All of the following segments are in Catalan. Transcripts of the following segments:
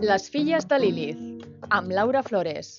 Les filles de Lilith, amb Laura Flores.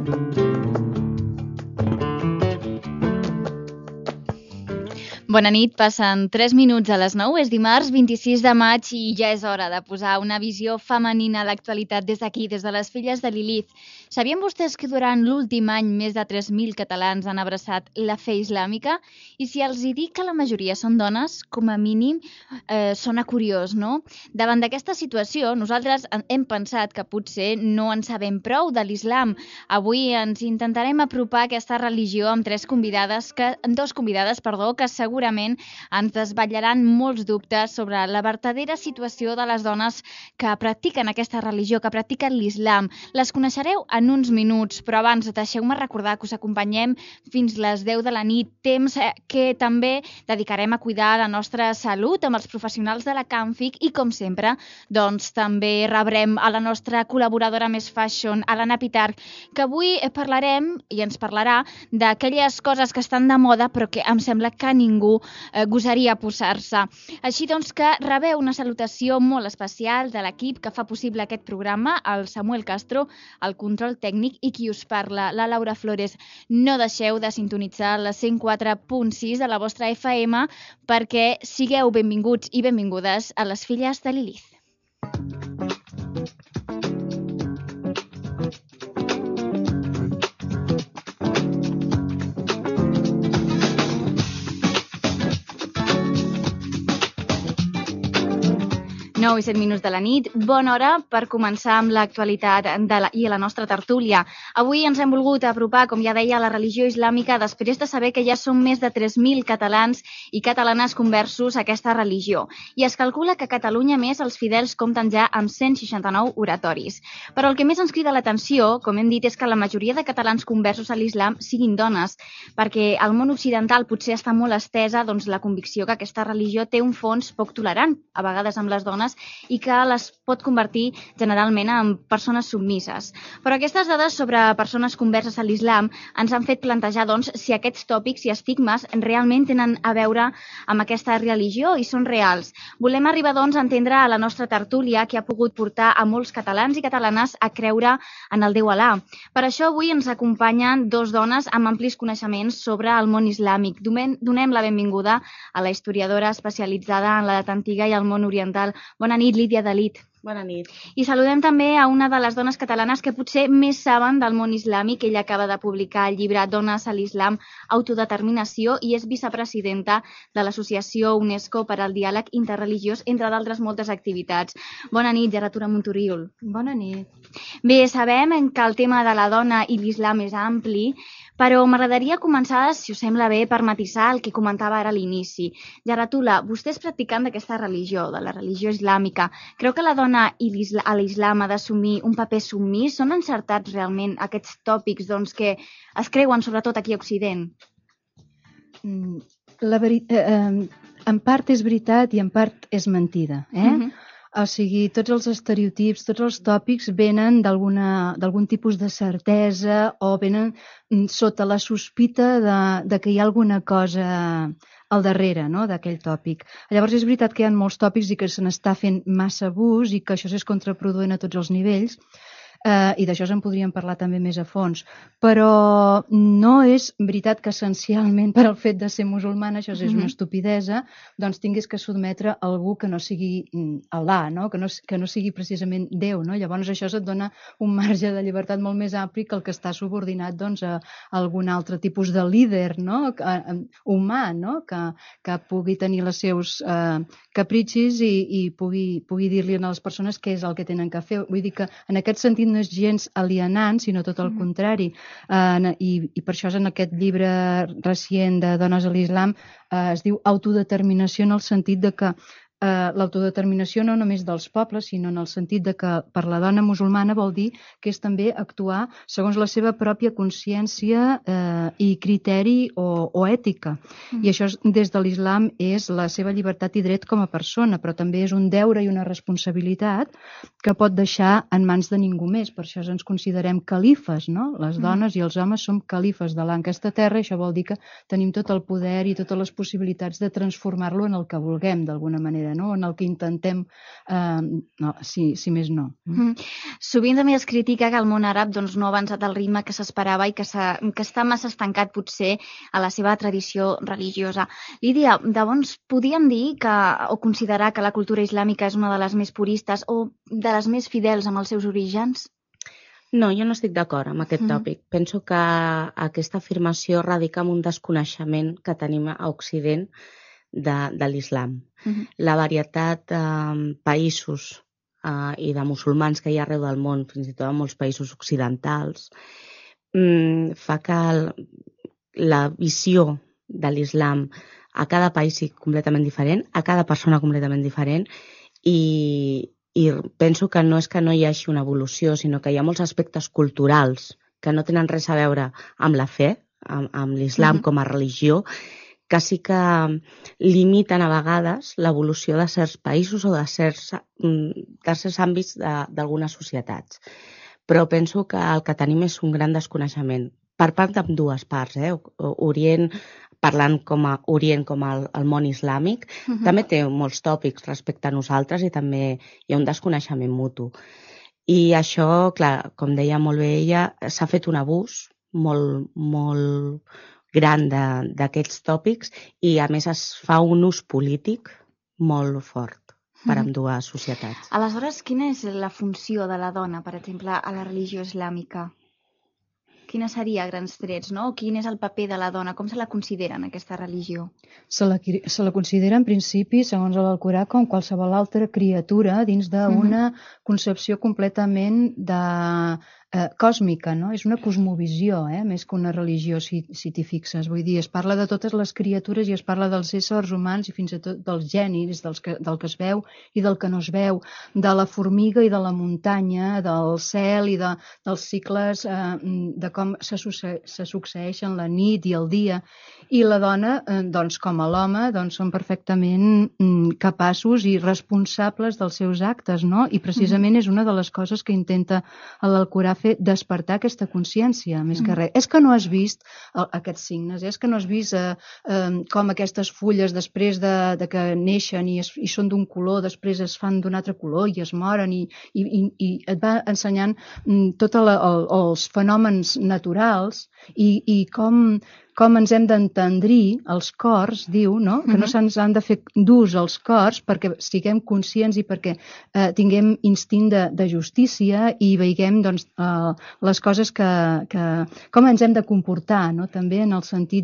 Bona nit, passen 3 minuts a les 9, és dimarts 26 de maig i ja és hora de posar una visió femenina a l'actualitat des d'aquí, des de les filles de Lilith. Sabien vostès que durant l'últim any més de 3.000 catalans han abraçat la fe islàmica? I si els hi dic que la majoria són dones, com a mínim sona curiós, no? Davant d'aquesta situació, nosaltres hem pensat que potser no en sabem prou de l'islam. Avui ens intentarem apropar a aquesta religió amb dos convidades que segurament ens desvetllaran molts dubtes sobre la vertadera situació de les dones que practiquen aquesta religió, que practiquen l'islam. Les coneixereu en uns minuts, però abans deixeu-me recordar que us acompanyem fins les 10 de la nit, temps que també dedicarem a cuidar la nostra salut amb els professionals de la Camfic i, com sempre, doncs també rebrem a la nostra col·laboradora més fashion, a l'Anna Pitarch, que avui parlarem i ens parlarà d'aquelles coses que estan de moda però que em sembla que ningú gosaria posar-se. Així doncs que rebeu una salutació molt especial de l'equip que fa possible aquest programa, el Samuel Castro, el control tècnic i qui us parla, la Laura Flores. No deixeu de sintonitzar la 104.6 de la vostra FM perquè sigueu benvinguts i benvingudes a les filles de Lilith. Nou i 7 minuts de la nit, bona hora per començar amb l'actualitat i la nostra tertúlia. Avui ens hem volgut apropar, com ja deia, a la religió islàmica després de saber que ja són més de 3.000 catalans i catalanes conversos a aquesta religió. I es calcula que a Catalunya, més, els fidels compten ja amb 169 oratoris. Però el que més ens crida l'atenció, com hem dit, és que la majoria de catalans conversos a l'islam siguin dones, perquè al món occidental potser està molt estesa la convicció que aquesta religió té un fons poc tolerant, a vegades amb les dones, i que les pot convertir generalment en persones submises. Però aquestes dades sobre persones converses a l'islam ens han fet plantejar si aquests tòpics i estigmes realment tenen a veure amb aquesta religió i són reals. Volem arribar a entendre a la nostra tertúlia que ha pogut portar a molts catalans i catalanes a creure en el Déu Alà. Per això avui ens acompanyen dos dones amb amplis coneixements sobre el món islàmic. Donem la benvinguda a la historiadora especialitzada en l'edat antiga i el món oriental. Bona nit, Lídia Dalit. Bona nit. I saludem també a una de les dones catalanes que potser més saben del món islàmic. Ella acaba de publicar el llibre Dones a l'Islam, autodeterminació, i és vicepresidenta de l'Associació UNESCO per al Diàleg Interreligiós, entre d'altres moltes activitats. Bona nit, Geratura Montoriol. Bona nit. Bé, sabem que el tema de la dona i l'islam és ampli, però m'agradaria començar, si us sembla bé, per matisar el que comentava ara a l'inici. Geratula, vostè és practicant d'aquesta religió, de la religió islàmica. Creu que la dona a l'islam ha d'assumir un paper submís? Són encertats realment aquests tòpics que es creuen sobretot aquí a Occident? En part és veritat i en part és mentida. O sigui, tots els estereotips, tots els tòpics venen d'algun tipus de certesa o venen sota la sospita de que hi ha alguna cosa al darrere, no?, d'aquell tòpic. Llavors és veritat que hi ha molts tòpics i que se n'està fent massa abús i que això és contraproduent a tots els nivells, i d'això en podríem parlar també més a fons, però no és veritat que essencialment per al fet de ser musulmana, això és una estupidesa, doncs tinguis que sotmetre algú que no sigui Allà, no? Que no sigui precisament Déu, no? Llavors això et dona un marge de llibertat molt més ampli que el que està subordinat a algun altre tipus de líder, no?, humà, no?, que pugui tenir els seus capritxis i pugui dir-li a les persones què és el que tenen que fer. Vull dir que en aquest sentit no és gens alienant, sinó tot el contrari. I per això en aquest llibre recient de Dones a l'Islam es diu autodeterminació, en el sentit de que l'autodeterminació no només dels pobles, sinó en el sentit de que per la dona musulmana vol dir que és també actuar segons la seva pròpia consciència i criteri o ètica. I això des de l'islam és la seva llibertat i dret com a persona, però també és un deure i una responsabilitat que pot deixar en mans de ningú més. Per això ens considerem califes, no? Les dones i els homes som califes de l'enquesta terra, i això vol dir que tenim tot el poder i totes les possibilitats de transformar-lo en el que vulguem, d'alguna manera. gènere, no? En el que intentem, si més no. Sovint també es critica que el món àrab no ha avançat al ritme que s'esperava i que està massa estancat potser a la seva tradició religiosa. Lídia, llavors podríem dir o considerar que la cultura islàmica és una de les més puristes o de les més fidels amb els seus orígens? No, jo no estic d'acord amb aquest tòpic. Penso que aquesta afirmació radica en un desconeixement que tenim a Occident de l'islam. La varietat de països i de musulmans que hi ha arreu del món, fins i tot en molts països occidentals, fa que la visió de l'islam a cada país sigui completament diferent, a cada persona completament diferent, i penso que no és que no hi hagi una evolució, sinó que hi ha molts aspectes culturals que no tenen res a veure amb la fe, amb l'islam com a religió, que sí que limiten a vegades l'evolució de certs països o de certs àmbits d'algunes societats. Però penso que el que tenim és un gran desconeixement, per part d'ambdues parts, parlant com a Orient com el món islàmic, també té molts tòpics respecte a nosaltres i també hi ha un desconeixement mutu. I això, clar, com deia molt bé ella, s'ha fet un abús molt gran d'aquests tòpics i a més es fa un ús polític molt fort per ambdues societats. Aleshores, quina és la funció de la dona, per exemple, a la religió islàmica? Quina seria, a grans trets, no? Quin és el paper de la dona? Com se la considera en aquesta religió? Se la considera, en principi, segons l'Alcorà, com qualsevol altra criatura dins d'una concepció completament còsmica, no? És una cosmovisió, més que una religió, si t'hi fixes. Vull dir, es parla de totes les criatures i es parla dels éssers humans i fins i tot dels gènirs, del que es veu i del que no es veu, de la formiga i de la muntanya, del cel i dels cicles, de com se succeeixen la nit i el dia. I la dona, com a l'home, són perfectament capaços i responsables dels seus actes, no? I precisament és una de les coses que intenta l'Alcorà fer, despertar aquesta consciència, més que res. És que no has vist aquests signes, és que no has vist com aquestes fulles després de que neixen i són d'un color, després es fan d'un altre color i es moren i et va ensenyant tots els fenòmens naturals i com ens hem d'entendrir els cors, diu, no? Que no se'ns han de fer durs els cors perquè siguem conscients i perquè tinguem instint de justícia i veiguem les coses com ens hem de comportar, no? També en el sentit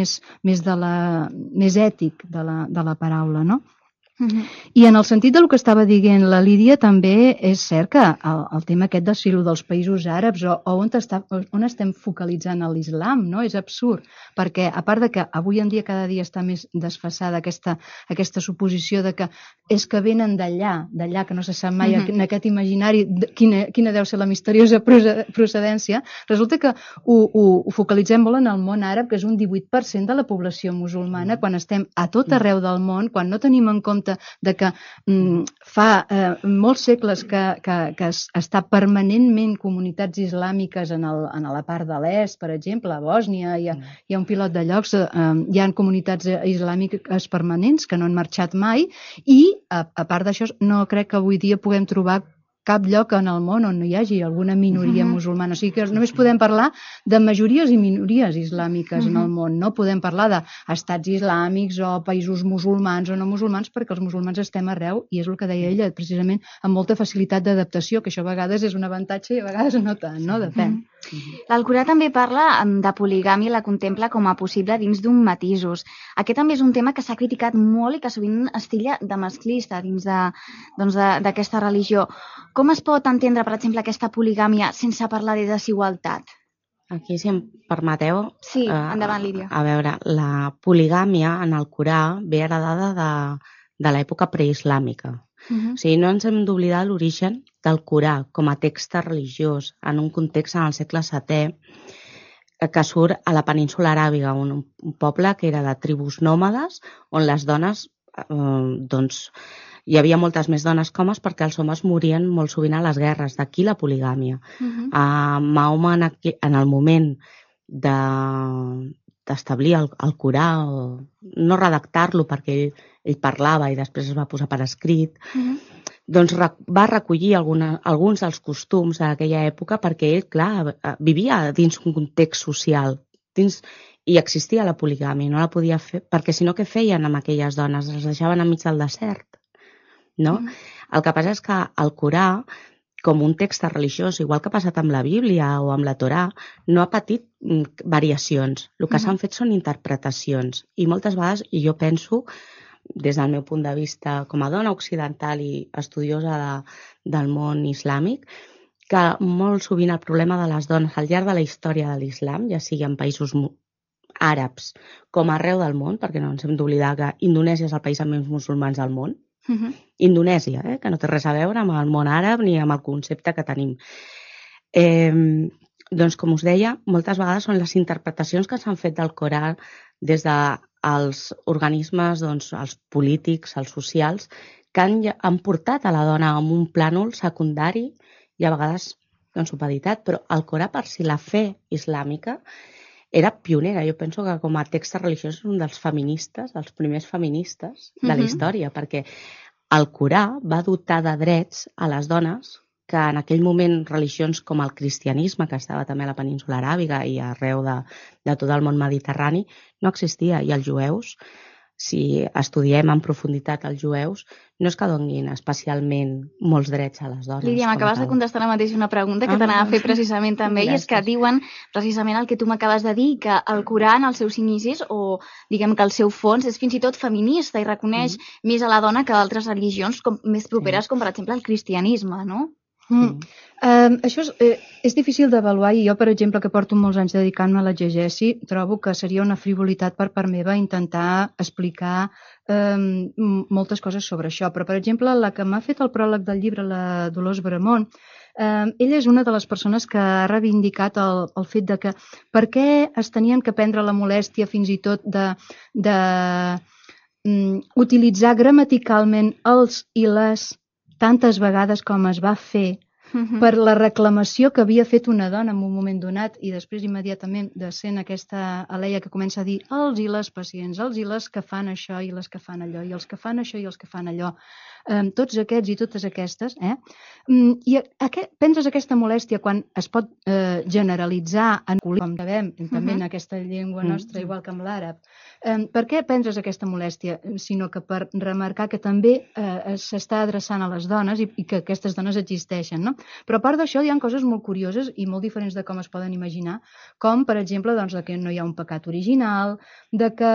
més ètic de la paraula, no? I en el sentit del que estava dient la Lídia, també és cert que el tema aquest del filo dels països àrabs o on estem focalitzant l'islam, no? És absurd, perquè a part de que avui en dia cada dia està més desfasada aquesta suposició de que és que venen d'allà, que no se sap mai en aquest imaginari quina deu ser la misteriosa procedència, resulta que ho focalitzem molt en el món àrab, que és un 18% de la població musulmana, quan estem a tot arreu del món, quan no tenim en compte de que fa molts segles que està permanentment comunitats islàmiques en la part de l'est, per exemple, a Bòsnia, hi ha un pilot de llocs, hi ha comunitats islàmiques permanents que no han marxat mai i, a part d'això, no crec que avui dia puguem trobar cap lloc en el món on no hi hagi alguna minoria musulmana. O sigui que només podem parlar de majories i minories islàmiques en el món. No podem parlar d'estats islàmics o països musulmans o no musulmans, perquè els musulmans estem arreu i és el que deia ella, precisament amb molta facilitat d'adaptació, que això a vegades és un avantatge i a vegades no tant, no? Depèn. L'Alcorà també parla de poligàmia i la contempla com a possible dins d'un matisos. Aquest també és un tema que s'ha criticat molt i que sovint es titlla de masclista dins d'aquesta religió. Com es pot entendre, per exemple, aquesta poligàmia sense parlar de desigualtat? Aquí, si em permeteu... Sí, endavant, Lídia. A veure, la poligàmia en el Corà ve heredada de l'època preislàmica. O sigui, no ens hem d'oblidar l'origen del Corà com a text religiós en un context en el segle VII que surt a la península aràbiga, un poble que era de tribus nòmades on les dones, hi havia moltes més dones que homes perquè els homes morien molt sovint a les guerres, d'aquí la poligàmia. Mahoma, en el moment de d'establir el Corà, o no redactar-lo perquè ell parlava i després es va posar per escrit, doncs va recollir alguns dels costums d'aquella època perquè ell, clar, vivia dins un context social, i existia la poligàmia, no la podia fer, perquè si no què feien amb aquelles dones? Les deixaven enmig del desert, no? El que passa és que el Corà, com un text religiós, igual que ha passat amb la Bíblia o amb la Torà, no ha patit variacions. El que s'han fet són interpretacions. I moltes vegades, i jo penso, des del meu punt de vista com a dona occidental i estudiosa del món islàmic, que molt sovint el problema de les dones al llarg de la història de l'islam, ja sigui en països àrabs com arreu del món, perquè no ens hem d'oblidar que Indonèsia és el país amb més musulmans del món, Indonèsia, que no té res a veure amb el món àrab ni amb el concepte que tenim. Doncs, com us deia, moltes vegades són les interpretacions que s'han fet del Corà des dels organismes, doncs, els polítics, els socials, que han portat a la dona en un plànol secundari i a vegades doncs, supeditat, però el Corà per si la fe islàmica era pionera. Jo penso que com a text religiós és un dels feministes, dels primers feministes de la història, perquè el Corà va dotar de drets a les dones que en aquell moment religions com el cristianisme, que estava també a la península aràbiga i arreu de tot el món mediterrani, no existia. I els jueus, si estudiem en profunditat els jueus, no és que donin especialment molts drets a les dones. Lídia, m'acabes de contestar ara mateix una pregunta que t'anava a fer precisament també, i és que diuen precisament el que tu m'acabes de dir, que el Corà en els seus inicis, o diguem que el seu fons, és fins i tot feminista i reconeix més a la dona que d'altres religions més properes, com per exemple el cristianisme, no? Això és difícil d'avaluar, i jo, per exemple, que porto molts anys dedicant-me a l'exegesi, trobo que seria una frivolitat per part meva intentar explicar moltes coses sobre això. Però, per exemple, la que m'ha fet el pròleg del llibre, la Dolors Bramont, ella és una de les persones que ha reivindicat el fet de que per què es tenien que prendre la molèstia fins i tot de utilitzar gramaticalment els i les tantes vegades com es va fer per la reclamació que havia fet una dona en un moment donat, i després immediatament descent aquesta aleia que comença a dir els i les pacients, els i les que fan això i les que fan allò, i els que fan això i els que fan allò, tots aquests i totes aquestes, i penses aquesta molèstia quan es pot generalitzar com sabem, també en aquesta llengua nostra, igual que amb l'àrab. Per què penses aquesta molèstia? Sinó que per remarcar que també s'està adreçant a les dones i que aquestes dones existeixen, no? Però a part d'això hi ha coses molt curioses i molt diferents de com es poden imaginar, com per exemple doncs, que no hi ha un pecat original, de que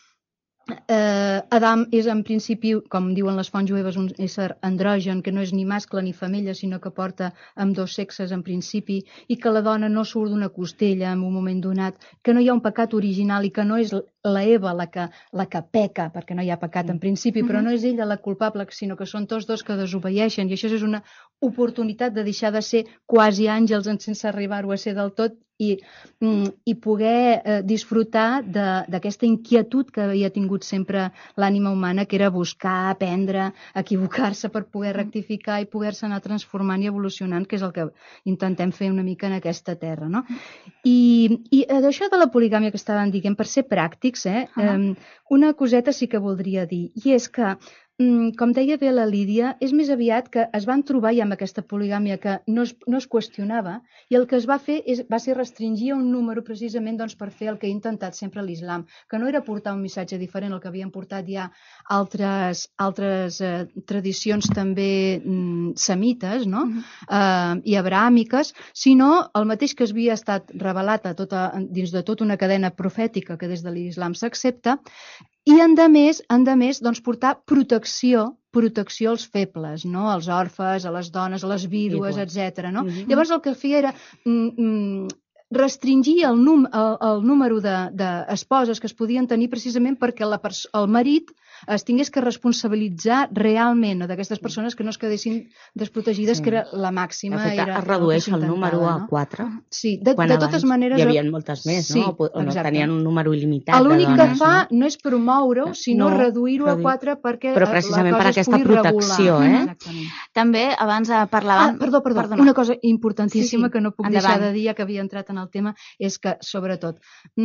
Adam és en principi, com diuen les fonts jueves, un ésser androgen, que no és ni mascle ni femella, sinó que porta amb dos sexes en principi, i que la dona no surt d'una costella en un moment donat, que no hi ha un pecat original i que no és la Eva la que peca, perquè no hi ha pecat en principi, però no és ella la culpable, sinó que són tots dos que desobeeixen, i això és una oportunitat de deixar de ser quasi àngels sense arribar-ho a ser del tot, i poder disfrutar d'aquesta inquietud que havia tingut sempre l'ànima humana, que era buscar, aprendre, equivocar-se per poder rectificar i poder-se anar transformant i evolucionant, que és el que intentem fer una mica en aquesta terra, no? I d'això de la poligàmia que estàvem dient, per ser pràctics, una coseta sí que voldria dir, i és que com deia bé la Lídia, és més aviat que es van trobar ja amb aquesta poligàmia que no es qüestionava, i el que es va fer va ser restringir un número precisament per fer el que ha intentat sempre l'islam, que no era portar un missatge diferent al que havien portat ja altres tradicions també semites, no? I abrahàmiques, sinó el mateix que havia estat revelat dins de tota una cadena profètica que des de l'islam s'accepta, i, endemés, portar protecció als febles, no? Als orfes, a les dones, a les vídues, etc. No? Llavors el que feia era restringir el número d'esposes que es podien tenir precisament perquè el marit es tingués que responsabilitzar realment d'aquestes persones que no es quedessin desprotegides, que era la màxima. De fet, es redueix el número a 4. Sí, de totes maneres... Hi havia moltes més, no? O no tenien un número il·limitat de dones. L'únic que fa no és promoure-ho, sinó reduir-ho a 4 perquè però precisament per aquesta protecció, També abans parlàvem... Perdó, una cosa importantíssima que no puc deixar de dir, que havia entrat en el tema és que, sobretot,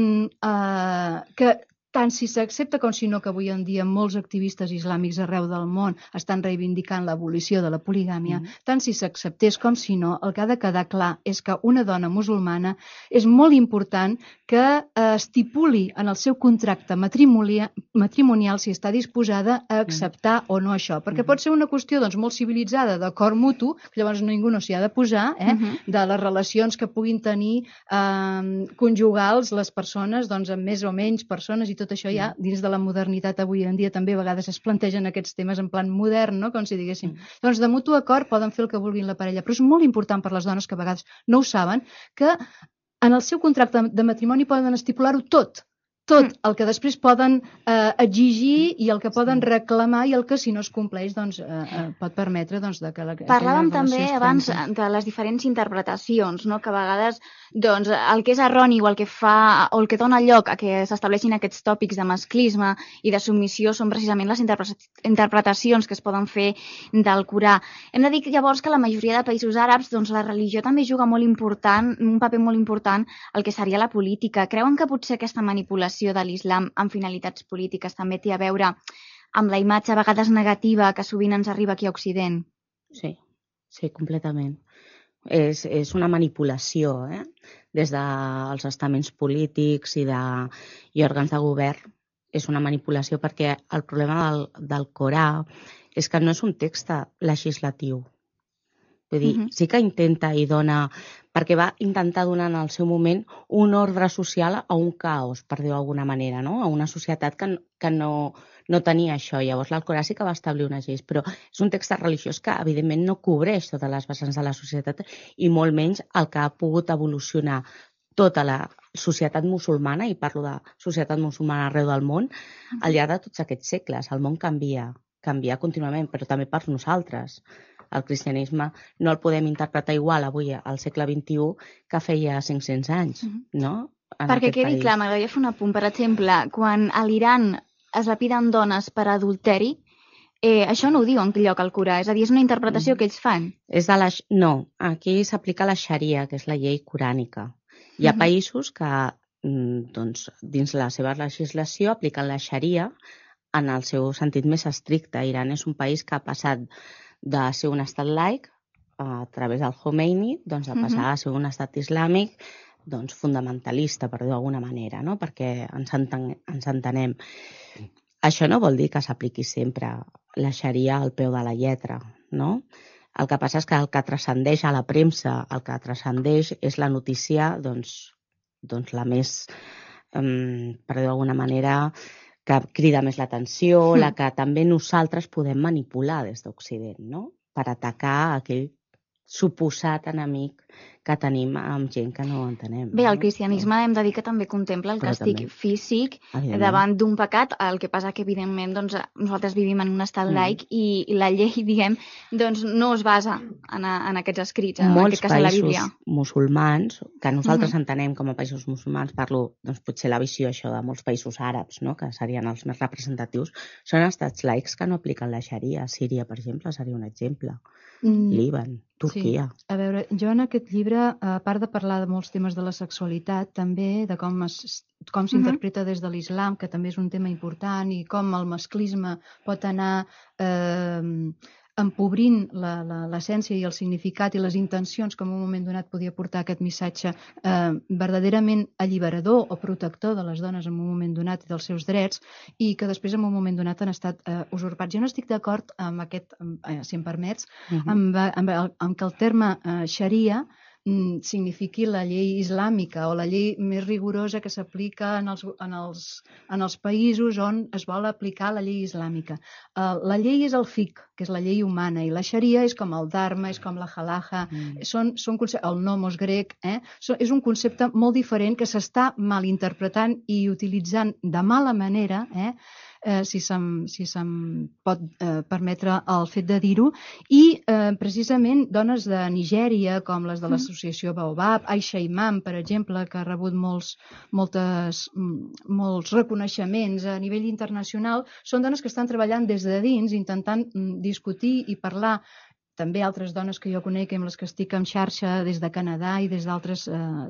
que tant si s'accepta com si no, que avui en dia molts activistes islàmics arreu del món estan reivindicant l'abolició de la poligàmia, tant si s'acceptés com si no, el que ha de quedar clar és que una dona musulmana és molt important que estipuli en el seu contracte matrimonial si està disposada a acceptar o no això, perquè pot ser una qüestió doncs, molt civilitzada, d'acord mutu, que llavors ningú no s'hi ha de posar, de les relacions que puguin tenir conjugals les persones, doncs, amb més o menys persones i tot això ja dins de la modernitat avui en dia també a vegades es plantegen aquests temes en plan modern, no? Com si diguéssim. Doncs de mutu acord poden fer el que vulguin la parella, però és molt important per les dones que a vegades no ho saben, que en el seu contracte de matrimoni poden estipular-ho tot el que després poden exigir i el que poden reclamar i el que si no es compleix doncs, pot permetre doncs, que la Parlàvem també abans de les diferents interpretacions, no? Que a vegades doncs, el que és erroni o el que fa o el que dona lloc a que s'estableixin aquests tòpics de masclisme i de submissió són precisament les interpretacions que es poden fer del Corà. Hem de dir que llavors que la majoria de països àrabs doncs, la religió també juga molt important, un paper molt important al que seria la política. Creuen que potser aquesta manipulació de l'islam amb finalitats polítiques també té a veure amb la imatge a vegades negativa que sovint ens arriba aquí a Occident? Sí, completament. És una manipulació, des dels estaments polítics i òrgans de govern. És una manipulació perquè el problema del Corà és que no és un text legislatiu. Vull dir, sí que intenta i dona, perquè va intentar donar en el seu moment un ordre social a un caos, per dir-ho d'alguna manera, no? A una societat que no tenia això. Llavors l'Alcorà sí que va establir unes lleis, però és un text religiós que evidentment no cobreix totes les vessants de la societat i molt menys el que ha pogut evolucionar tota la societat musulmana, i parlo de societat musulmana arreu del món, al llarg de tots aquests segles. El món canvia contínuament, però també per nosaltres. El cristianisme no el podem interpretar igual avui al segle XXI que feia 500 anys, no? Perquè quedi clar, m'agradaria fer un apunt. Per exemple, quan a l'Iran es lapiden dones per adulteri, això no ho diu enlloc al Corà, és a dir, és una interpretació que ells fan. No, aquí s'aplica la xaria, que és la llei corànica. Hi ha països que, doncs, dins la seva legislació apliquen la xaria en el seu sentit més estricte. Iran és un país que ha passat de ser un estat laic a través del Khomeini, doncs de passar a ser un estat islàmic doncs fundamentalista, per dir-ho d'alguna manera, no? Perquè ens entenem. Això no vol dir que s'apliqui sempre la xaria al peu de la lletra, no? El que passa és que el que transcendeix a la premsa, el que transcendeix és la notícia doncs la més, per dir-ho d'alguna manera, que crida més l'atenció, la que també nosaltres podem manipular des d'Occident, no? Per atacar aquell suposat enemic que tenim amb gent que no entenem. Bé, el cristianisme hem de dir que també contempla el càstig físic davant d'un pecat, el que passa que evidentment doncs, nosaltres vivim en un estat laic i la llei, diguem, doncs no es basa en aquests escrits, en aquest cas a la Bíblia. Molts països musulmans, que nosaltres entenem com a països musulmans, parlo, doncs potser la visió això de molts països àrabs, no? Que serien els més representatius, són estats laics que no apliquen la xaria. Síria, per exemple, seria un exemple. Líban, Turquia. Sí. A veure, jo en aquest llibre, a part de parlar de molts temes de la sexualitat, també de com s'interpreta des de l'islam, que també és un tema important, i com el masclisme pot anar empobrint l'essència i el significat i les intencions que en un moment donat podia portar aquest missatge verdaderament alliberador o protector de les dones en un moment donat i dels seus drets, i que després en un moment donat han estat usurpats. Jo no estic d'acord amb aquest, si em permets, amb que el terme xaria signifiqui la llei islàmica o la llei més rigorosa que s'aplica en els països on es vol aplicar la llei islàmica. La llei és el fiqh, que és la llei humana, i la xaria és com el dharma, és com la halacha, el nomos grec, és un concepte molt diferent que s'està malinterpretant i utilitzant de mala manera, si se'm pot permetre el fet de dir-ho, i precisament dones de Nigèria, com les de l'associació Baobab, Aisha Imam, per exemple, que ha rebut molts reconeixements a nivell internacional, són dones que estan treballant des de dins, intentant discutir i parlar. També altres dones que jo conec, amb les que estic en xarxa des de Canadà i des d'altres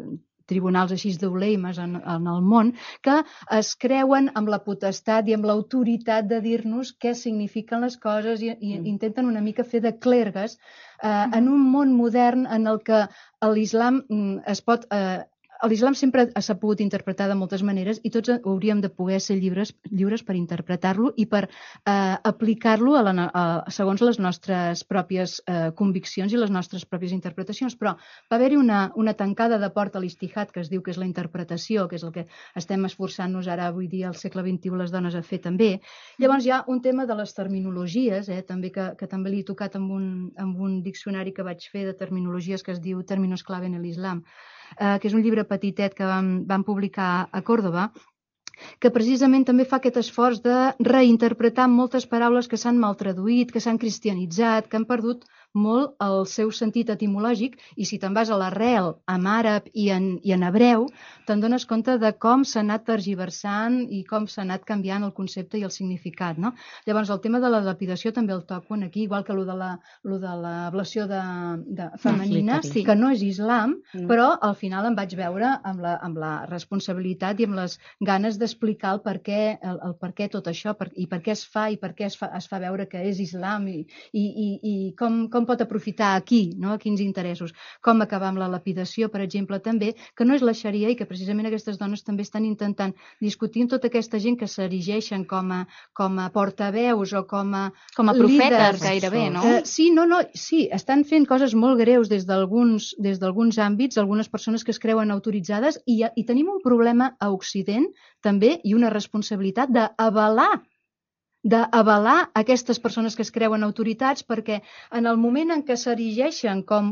tribunals així d'uleimes en el món, que es creuen amb la potestat i amb l'autoritat de dir-nos què signifiquen les coses i intenten una mica fer de clergues en un món modern en el que l'islam l'islam sempre s'ha pogut interpretar de moltes maneres i tots hauríem de poder ser lliures per interpretar-lo i per aplicar-lo segons les nostres pròpies conviccions i les nostres pròpies interpretacions. Però va haver-hi una tancada de porta a l'istihad, que es diu que és la interpretació, que és el que estem esforçant-nos ara avui dia al segle XXI les dones a fer també. Llavors hi ha un tema de les terminologies, també que també l'he tocat amb un diccionari que vaig fer de terminologies que es diu Términos clave en el Islam, que és un llibre petitet que vam publicar a Còrdova, que precisament també fa aquest esforç de reinterpretar moltes paraules que s'han maltraduït, que s'han cristianitzat, que han perdut molt el seu sentit etimològic, i si te'n vas a l'arrel en àrab i en hebreu, te'n dones compte de com s'ha anat tergiversant i com s'ha anat canviant el concepte i el significat, no? Llavors, el tema de la lapidació també el toco aquí, igual que lo de l'ablació femenina, que no és islam, però al final em vaig veure amb la responsabilitat i amb les ganes d'explicar el per què tot això i per què es fa i per què es fa veure que és islam i com pot aprofitar aquí, no? A quins interessos. Com acabar amb la lapidació, per exemple, també, que no és la xaria i que precisament aquestes dones també estan intentant discutir amb tota aquesta gent que s'erigeixen com a portaveus o com a profetes gairebé, no? Sí, estan fent coses molt greus des d'alguns àmbits, algunes persones que es creuen autoritzades i tenim un problema a Occident també i una responsabilitat d'avalar aquestes persones que es creuen autoritats, perquè en el moment en què s'erigeixen com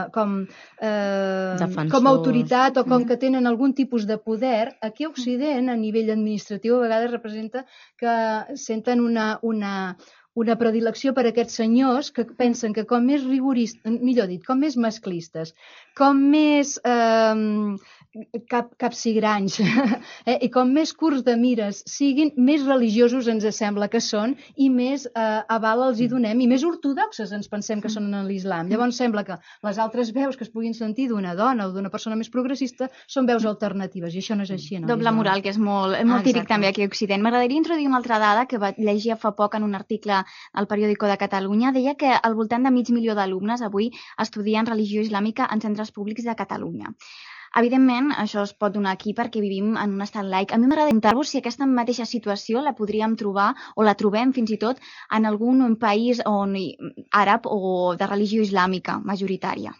autoritat o com que tenen algun tipus de poder, aquí a Occident, a nivell administratiu, a vegades representa que senten una predilecció per aquests senyors que pensen que com més rigoristes, millor dit, com més masclistes, com més capsigranys i com més curts de mires siguin, més religiosos ens sembla que són i més aval els hi donem i més ortodoxes ens pensem que són en l'islam. Llavors sembla que les altres veus que es puguin sentir d'una dona o d'una persona més progressista són veus alternatives i això no és així. Doble moral, que és molt típic també aquí a Occident. M'agradaria introduir una altra dada que vaig llegir fa poc en un article al Periódico de Catalunya. Deia que al voltant de 500.000 d'alumnes avui estudien religió islàmica en centres públics de Catalunya. Evidentment, això es pot donar aquí perquè vivim en un estat laic. A mi m'agrada preguntar-vos si aquesta mateixa situació la podríem trobar o la trobem fins i tot en algun país àrab o de religió islàmica majoritària.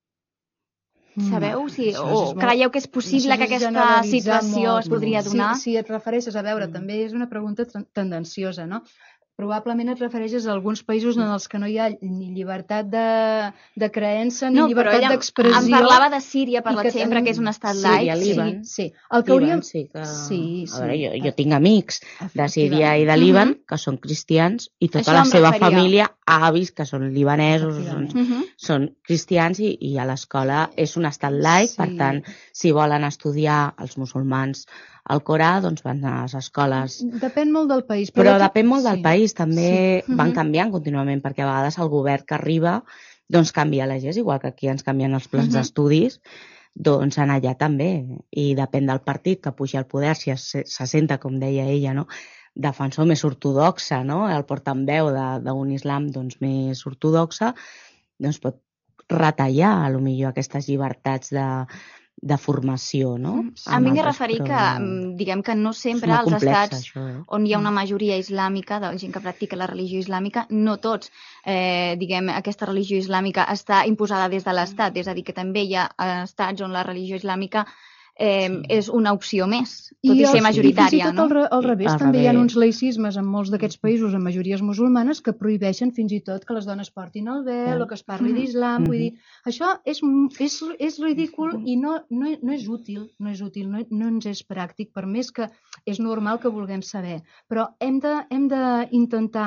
Sabeu? O creieu que és possible que aquesta situació es podria donar? Si et refereixes a veure, també és una pregunta tendenciosa, no? Probablement et refereixes a algus països en els que no hi ha ni llibertat de creença ni llibertat d'expressió. Em parlava de Síria, per exemple, que és un estat laic. Síria, Líban. Sí. El que hauríem... A veure, jo tinc amics de Síria i de Líban que són cristians i tota la seva família, avis que són libanesos, són cristians i a l'escola és un estat laic, per tant, si volen estudiar els musulmans el Corà, doncs van a les escoles. Depèn molt del país. Però depèn molt del país, també van canviant contínuament, perquè a vegades el govern que arriba doncs canvia les lleis, igual que aquí ens canvien els plans d'estudis, doncs en allà també. I depèn del partit que puja al poder, si se senta, com deia ella, no? Defensor més ortodoxa, no? El portaveu d'un islam doncs, més ortodoxa, doncs pot retallar, a lo millor, aquestes llibertats de formació, no? Em vinc a referir que, diguem que no sempre als estats on hi ha una majoria islàmica, de gent que practica la religió islàmica, no tots, diguem, aquesta religió islàmica està imposada des de l'estat, és a dir, que també hi ha estats on la religió islàmica és una opció més, tot i ser majoritària. I fins i tot al revés, també hi ha uns laïcismes en molts d'aquests països amb majories musulmanes que prohibeixen fins i tot que les dones portin el vel o que es parli d'islam. Vull dir, això és ridícul i no és útil, no ens és pràctic, per més que és normal que vulguem saber. Però hem d'intentar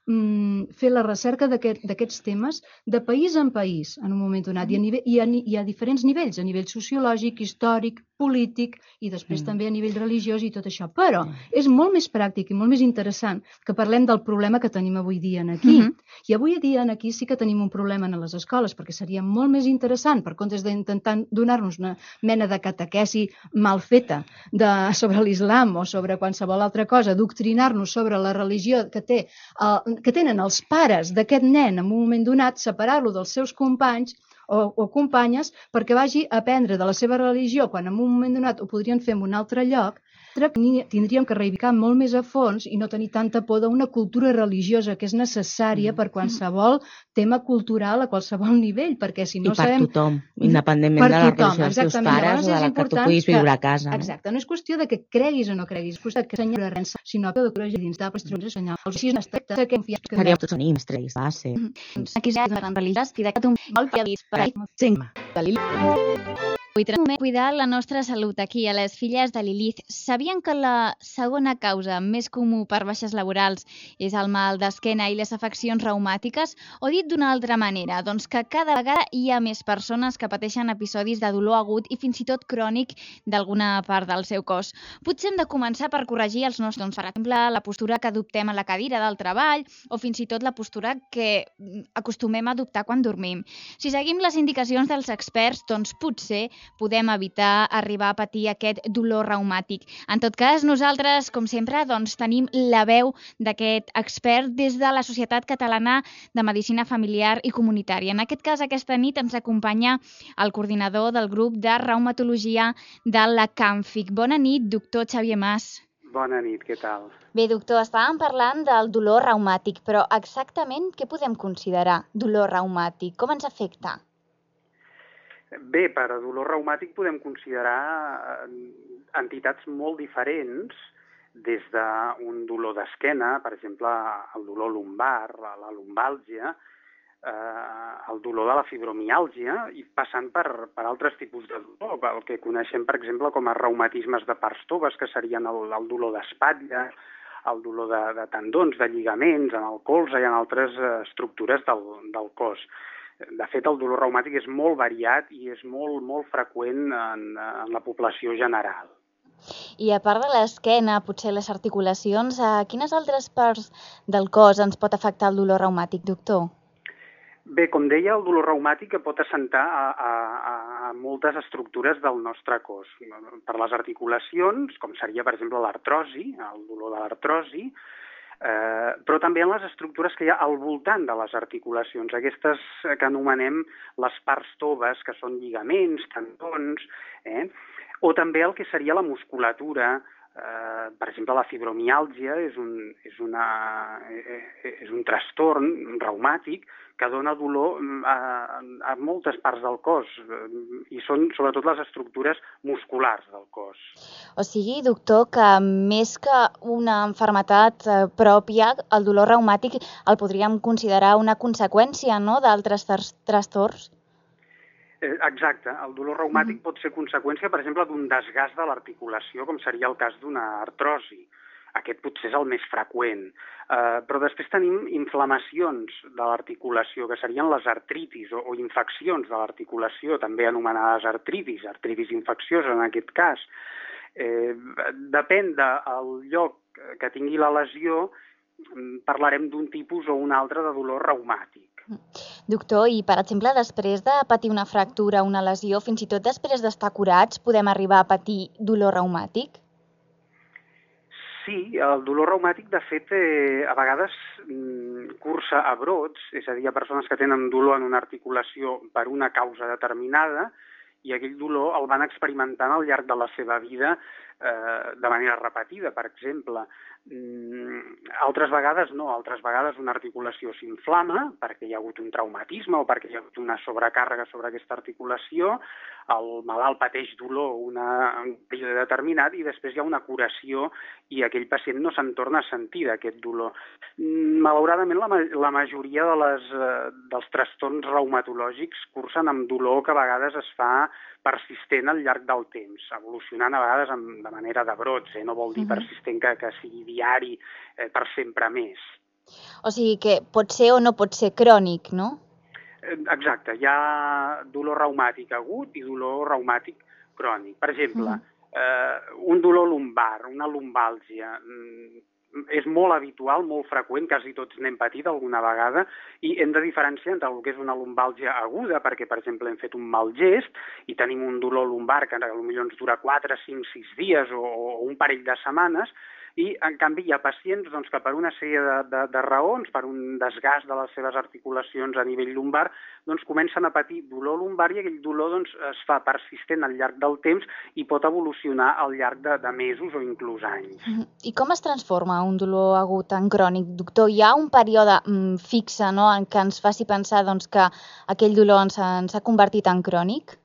fer la recerca d'aquests temes de país en país en un moment donat, i a diferents nivells, a nivell sociològic, històric, polític i després també a nivell religiós i tot això. Però és molt més pràctic i molt més interessant que parlem del problema que tenim avui dia aquí. I avui dia aquí sí que tenim un problema a les escoles, perquè seria molt més interessant, per comptes d'intentar donar-nos una mena de catequesi mal feta sobre l'islam o sobre qualsevol altra cosa, doctrinar-nos sobre la religió que tenen els pares d'aquest nen en un moment donat, separar-lo dels seus companys o companyes perquè vagi a aprendre de la seva religió quan en un moment donat ho podrien fer en un altre lloc. Tindríem que reivindicar molt més a fons i no tenir tanta por d'una cultura religiosa que és necessària per qualsevol tema cultural a qualsevol nivell, perquè si no sabem... I per tothom, independentment de la religió dels teus pares o de la que tu puguis viure a casa. Exacte, no és qüestió de que creguis o no creguis, és qüestió de que senyora Rensa, sinó que de coratge dins de les instruccions senyals. Així no es tracta que confies que... Seríem tots animes, tres, base. Aquí ja és religiós i d'aquest un molt que dit per ahí. Cuidar la nostra salut aquí, a les filles de Lilith. Sabien que la segona causa més comú per baixes laborals és el mal d'esquena i les afeccions reumàtiques? O dit d'una altra manera, doncs que cada vegada hi ha més persones que pateixen episodis de dolor agut i fins i tot crònic d'alguna part del seu cos. Potser hem de començar per corregir els nostres, doncs, per exemple, la postura que adoptem a la cadira del treball o fins i tot la postura que acostumem a adoptar quan dormim. Si seguim les indicacions dels experts, doncs potser podem evitar arribar a patir aquest dolor reumàtic. En tot cas, nosaltres, com sempre, doncs, tenim la veu d'aquest expert des de la Societat Catalana de Medicina Familiar i Comunitària. En aquest cas, aquesta nit ens acompanya el coordinador del grup de reumatologia de la CAMFIC. Bona nit, doctor Xavier Mas. Bona nit, què tal? Bé, doctor, estàvem parlant del dolor reumàtic, però exactament què podem considerar dolor reumàtic? Com ens afecta? Bé, per a dolor reumàtic podem considerar entitats molt diferents, des d'un dolor d'esquena, per exemple, el dolor lumbar, la lumbàlgia, el dolor de la fibromiàlgia, i passant per altres tipus de dolor, el que coneixem, per exemple, com a reumatismes de parts toves, que serien el dolor d'espatlla, el dolor de tendons, de lligaments, en el colze i en altres estructures del cos. De fet, el dolor reumàtic és molt variat i és molt, molt freqüent en la població general. I a part de l'esquena, potser les articulacions, a quines altres parts del cos ens pot afectar el dolor reumàtic, doctor? Bé, com deia, el dolor reumàtic pot assentar a moltes estructures del nostre cos. Per les articulacions, com seria, per exemple, l'artrosi, el dolor de l'artrosi, però també en les estructures que hi ha al voltant de les articulacions, aquestes que anomenem les parts toves, que són lligaments, tendons, o també el que seria la musculatura. Per exemple, la fibromiàlgia és un trastorn reumàtic que dona dolor a moltes parts del cos, i són sobretot les estructures musculars del cos. O sigui, doctor, que més que una malaltia pròpia, el dolor reumàtic el podríem considerar una conseqüència, no?, d'altres trastorns? Exacte. El dolor reumàtic pot ser conseqüència, per exemple, d'un desgast de l'articulació, com seria el cas d'una artrosi. Aquest potser és el més freqüent. Però després tenim inflamacions de l'articulació, que serien les artritis o infeccions de l'articulació, també anomenades artritis infecciosa en aquest cas. Depèn del lloc que tingui la lesió, parlarem d'un tipus o un altre de dolor reumàtic. Doctor, i per exemple, després de patir una fractura o una lesió, fins i tot després d'estar curats, podem arribar a patir dolor reumàtic? Sí, el dolor reumàtic, de fet, a vegades cursa a brots, és a dir, a persones que tenen dolor en una articulació per una causa determinada, i aquell dolor el van experimentant al llarg de la seva vida de manera repetida, per exemple. Altres vegades no, altres vegades una articulació s'inflama perquè hi ha hagut un traumatisme o perquè hi ha hagut una sobrecàrrega sobre aquesta articulació, el malalt pateix dolor un període determinat i després hi ha una curació i aquell pacient no se'n torna a sentir d'aquest dolor. Malauradament, la majoria dels trastorns reumatològics cursen amb dolor que a vegades es fa persistent al llarg del temps, evolucionant a vegades de manera de brots, no vol dir persistent que sigui diari per sempre més. O sigui que pot ser o no pot ser crònic, no? Exacte, hi ha dolor reumàtic agut i dolor reumàtic crònic. Per exemple, un dolor lumbar, una lumbàlgia, és molt habitual, molt freqüent, quasi tots n'hem patit alguna vegada, i hem de diferenciar entre el que és una lumbàlgia aguda, perquè, per exemple, hem fet un mal gest i tenim un dolor lumbar que potser ens dura 4, 5, 6 dies o un parell de setmanes, i, en canvi, hi ha pacients que per una sèrie de raons, per un desgast de les seves articulacions a nivell lumbar, comencen a patir dolor lumbar i aquell dolor es fa persistent al llarg del temps i pot evolucionar al llarg de mesos o inclús anys. I com es transforma un dolor agut en crònic, doctor? Hi ha un període fixe, no?, en què ens faci pensar que aquell dolor ens ha convertit en crònic?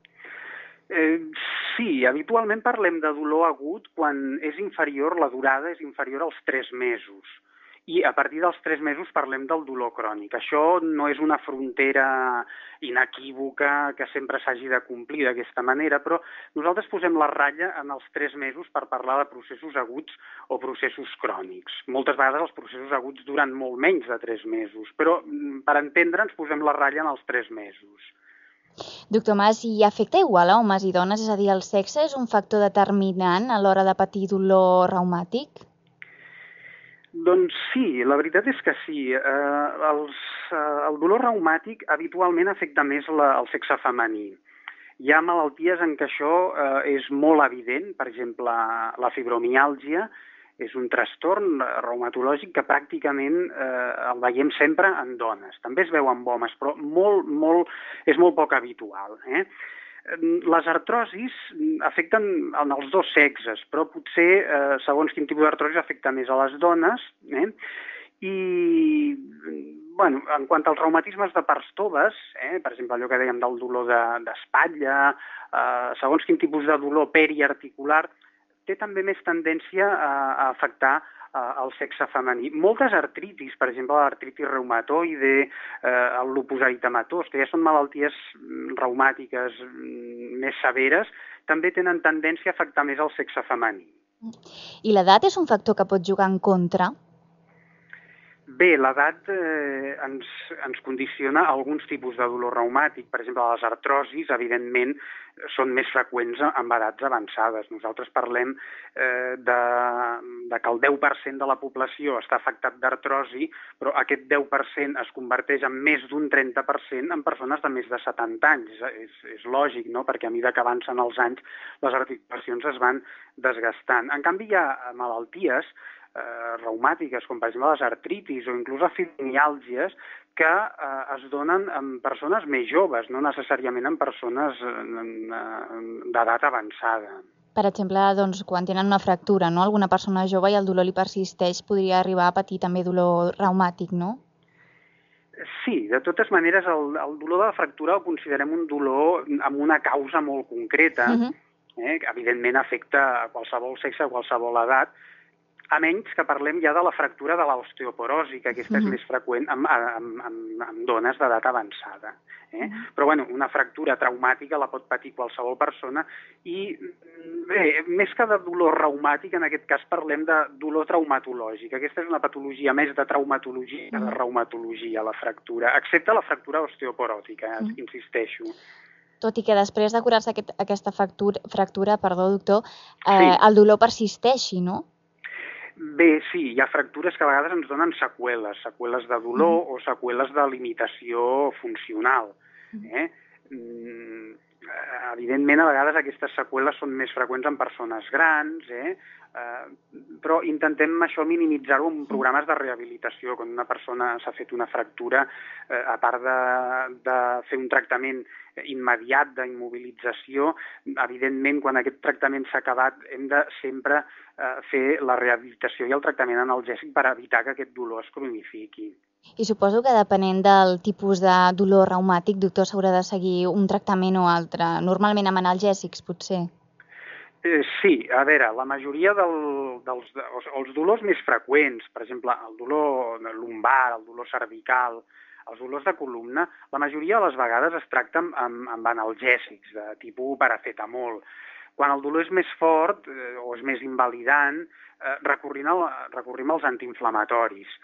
Sí, habitualment parlem de dolor agut quan és inferior, la durada és inferior als 3 mesos. I a partir dels 3 mesos parlem del dolor crònic. Això no és una frontera inequívoca que sempre s'hagi de complir d'aquesta manera, però nosaltres posem la ratlla en els 3 mesos per parlar de processos aguts o processos crònics. Moltes vegades els processos aguts duren molt menys de 3 mesos, però per entendre'ns posem la ratlla en els 3 mesos. Doctor Mas, i afecta igual a homes i dones? És a dir, el sexe és un factor determinant a l'hora de patir dolor reumàtic? Doncs sí, la veritat és que sí. El dolor reumàtic habitualment afecta més el sexe femení. Hi ha malalties en què això és molt evident, per exemple, la fibromiàlgia és un trastorn reumatològic que pràcticament el veiem sempre en dones. També es veu en homes, però és molt poc habitual. Les artrosis afecten els dos sexes, però potser, segons quin tipus d'artrosis, afecta més a les dones. I, en quant als reumatismes de parts toves, per exemple, allò que dèiem del dolor d'espatlla, segons quin tipus de dolor periarticular, té també més tendència a afectar el sexe femení. Moltes artritis, per exemple, l'artritis reumatoide, el lupus eritematós, que ja són malalties reumàtiques més severes, també tenen tendència a afectar més el sexe femení. I l'edat és un factor que pot jugar en contra? Bé, l'edat ens condiciona alguns tipus de dolor reumàtic. Per exemple, les artrosis, evidentment, són més freqüents amb edats avançades. Nosaltres parlem de que el 10% de la població està afectat d'artrosi, però aquest 10% es converteix en més d'un 30% en persones de més de 70 anys. És lògic, no?, perquè a mesura que avancen els anys les articulacions es van desgastant. En canvi, hi ha malalties reumàtiques, com per exemple les artritis o inclús les fibromiàlgies, que es donen en persones més joves, no necessàriament en persones d'edat avançada. Per exemple, quan tenen una fractura, no?, alguna persona jove i el dolor li persisteix, podria arribar a patir també dolor reumàtic, no? Sí, de totes maneres, el dolor de la fractura el considerem un dolor amb una causa molt concreta, que evidentment afecta a qualsevol sexe, a qualsevol edat, a menys que parlem ja de la fractura de l'osteoporosi, que aquesta és més freqüent en dones d'edat avançada. Però, una fractura traumàtica la pot patir qualsevol persona i, bé, més que de dolor reumàtic, en aquest cas parlem de dolor traumatològic. Aquesta és una patologia més de traumatologia que de reumatologia, la fractura, excepte la fractura osteoporòtica, insisteixo. Tot i que després de curar-se aquesta fractura, doctor, el dolor persisteixi, no? Bé, sí, hi ha fractures que a vegades ens donen seqüeles de dolor o seqüeles de limitació funcional. Evidentment, a vegades aquestes seqüeles són més freqüents en persones grans, però intentem això minimitzar-ho amb programes de rehabilitació. Quan una persona s'ha fet una fractura, a part de fer un tractament immediat d'immobilització, evidentment, quan aquest tractament s'ha acabat, hem de sempre fer la rehabilitació i el tractament analgèsic per evitar que aquest dolor es cronifiqui. I suposo que depenent del tipus de dolor reumàtic, doctor, s'haurà de seguir un tractament o altre, normalment amb analgèsics, potser? Sí, a veure, la majoria dels dolors més freqüents, per exemple, el dolor lumbar, el dolor cervical, els dolors de columna, la majoria de les vegades es tracten amb analgèsics, de tipus paracetamol. Quan el dolor és més fort o és més invalidant, recorrim als antiinflamatoris.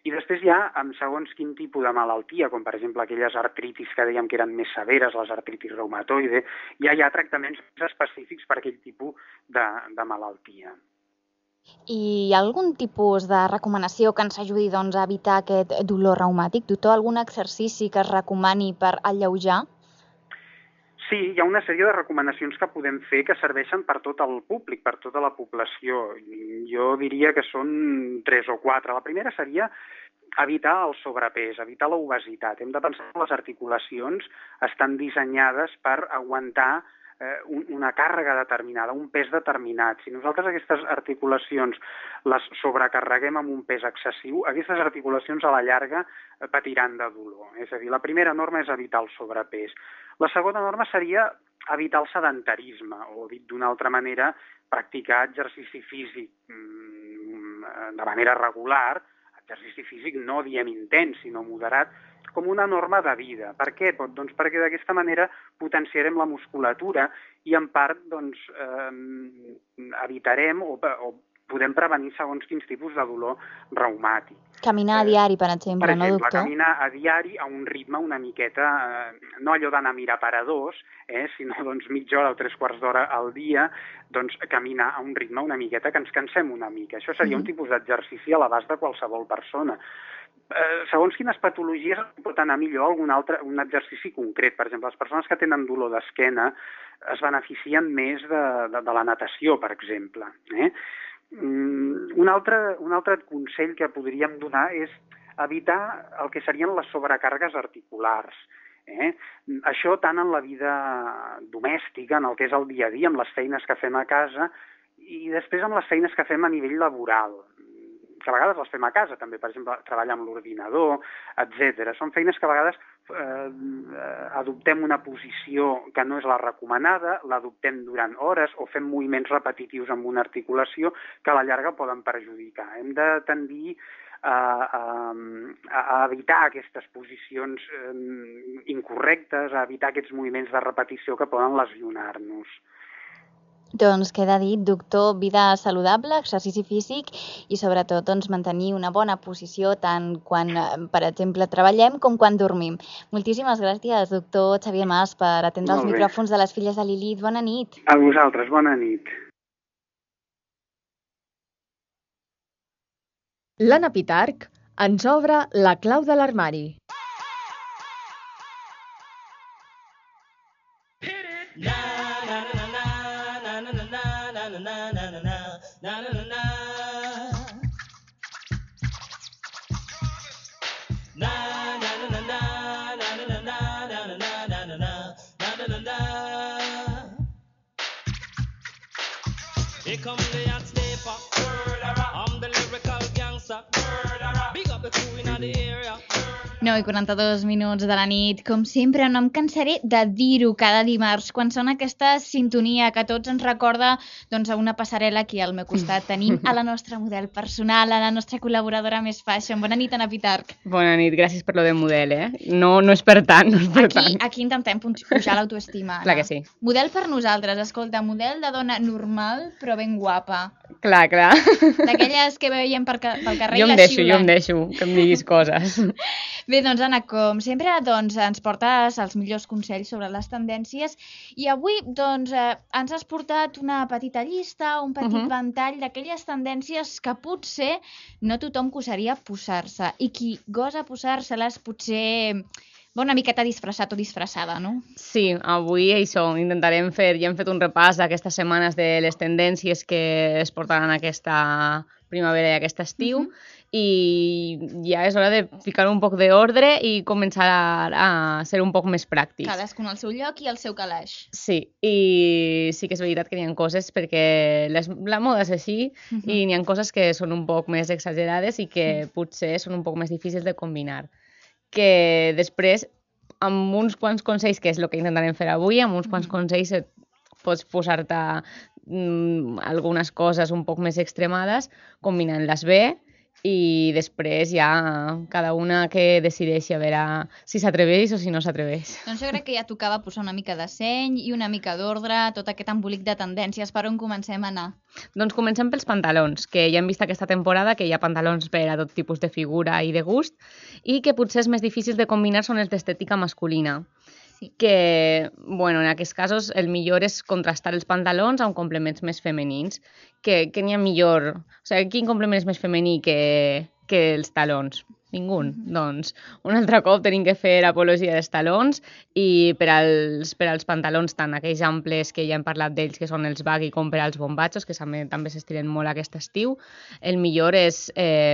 I després hi ha, amb segons quin tipus de malaltia, com per exemple aquelles artritis que dèiem que eren més severes, les artritis reumatoide, ja hi ha tractaments específics per aquell tipus de malaltia. I hi ha algun tipus de recomanació que ens ajudi doncs, a evitar aquest dolor reumàtic? Doctor, algun exercici que es recomani per alleujar? Sí, hi ha una sèrie de recomanacions que podem fer que serveixen per tot el públic, per tota la població. Jo diria que són 3 o 4. La primera seria evitar el sobrepès, evitar l'obesitat. Hem de pensar que les articulacions estan dissenyades per aguantar una càrrega determinada, un pes determinat. Si nosaltres aquestes articulacions les sobrecarreguem amb un pes excessiu, aquestes articulacions a la llarga patiran de dolor. És a dir, la primera norma és evitar el sobrepès. La segona norma seria evitar el sedentarisme, o dit d'una altra manera, practicar exercici físic de manera regular, exercici físic no diem intens, sinó moderat, com una norma de vida. Per què? Doncs perquè d'aquesta manera potenciarem la musculatura i en part evitarem o podem prevenir segons quins tipus de dolor reumàtic. Caminar a diari, per exemple, no, doctor? Caminar a diari a un ritme una miqueta, no allò d'anar a mirar paradors, sinó mitja hora o 3/4 d'hora al dia, caminar a un ritme una miqueta que ens cansem una mica. Això seria un tipus d'exercici a l'abast de qualsevol persona. Segons quines patologies pot anar millor un exercici concret. Per exemple, les persones que tenen dolor d'esquena es beneficien més de la natació, per exemple. Un altre consell que podríem donar és evitar el que serien les sobrecàrregues articulars. Això tant en la vida domèstica, en el que és el dia a dia, amb les feines que fem a casa, i després amb les feines que fem a nivell laboral, que a vegades les fem a casa també, per exemple, treballar amb l'ordinador, etc. Són feines que a vegades adoptem una posició que no és la recomanada, l'adoptem durant hores o fem moviments repetitius amb una articulació que a la llarga poden perjudicar. Hem de tendir a evitar aquestes posicions incorrectes, a evitar aquests moviments de repetició que poden lesionar-nos. Doncs queda dit, doctor, vida saludable, exercici físic i sobretot mantenir una bona posició tant quan, per exemple, treballem com quan dormim. Moltíssimes gràcies, doctor Xavier Mas, per atendre els micròfons de les filles de Lilith. Bona nit. A vosaltres, bona nit. L'Anna Pitarch ens obre la clau de l'armari. Here come the hot stepper. I'm the lyrical gangster. Big up the crew in the area. 9:42 de la nit. Com sempre, no em cansaré de dir-ho cada dimarts, quan sona aquesta sintonia que a tots ens recorda a una passarel·la aquí al meu costat. Tenim a la nostra model personal, a la nostra col·laboradora més fashion. Bona nit, Anna Pitarch. Bona nit, gràcies per lo de model, No és per tant, no és per tant. Aquí intentem pujar l'autoestima. Clar que sí. Model per nosaltres, escolta, model de dona normal però ben guapa. Clar. D'aquelles que veiem pel carrer i la xiulen. Jo em deixo, que em diguis coses. Bé, doncs, Anna, com sempre, ens portes els millors consells sobre les tendències i avui, ens has portat una petita llista, un petit ventall d'aquelles tendències que potser no tothom gosaria posar-se i qui gosa posar-se-les potser va una miqueta disfressat o disfressada, no? Sí, avui això, intentarem fer, ja hem fet un repàs d'aquestes setmanes de les tendències que es portaran aquesta primavera i aquest estiu, i ja és hora de ficar un poc d'ordre i començar a ser un poc més pràctics. Cadascun al seu lloc i al seu calaix. Sí, i sí que és veritat que n'hi ha coses perquè la moda és així i n'hi ha coses que són un poc més exagerades i que potser són un poc més difícils de combinar. Que després, amb uns quants consells, que és el que intentarem fer avui, amb uns quants consells pots posar-te algunes coses un poc més extremades, combinant-les bé, i després ja cada una que decideixi a veure si s'atreveix o si no s'atreveix. Doncs jo crec que ja tocava posar una mica de seny i una mica d'ordre, tot aquest embolic de tendències. Per on comencem a anar? Doncs comencem pels pantalons, que ja hem vist aquesta temporada que hi ha pantalons per a tot tipus de figura i de gust i que potser els més difícils de combinar són els d'estètica masculina. Sí. Que, bueno, en aquests casos el millor és contrastar els pantalons amb complements més femenins. Que n'hi ha millor... O sigui, quin complement és més femení que els talons? Ningú. Doncs un altre cop tenim que fer apologia dels talons i per als pantalons tant aquells amples que ja hem parlat d'ells que són els baggy com per als bombatxos que també s'estiren molt aquest estiu, el millor és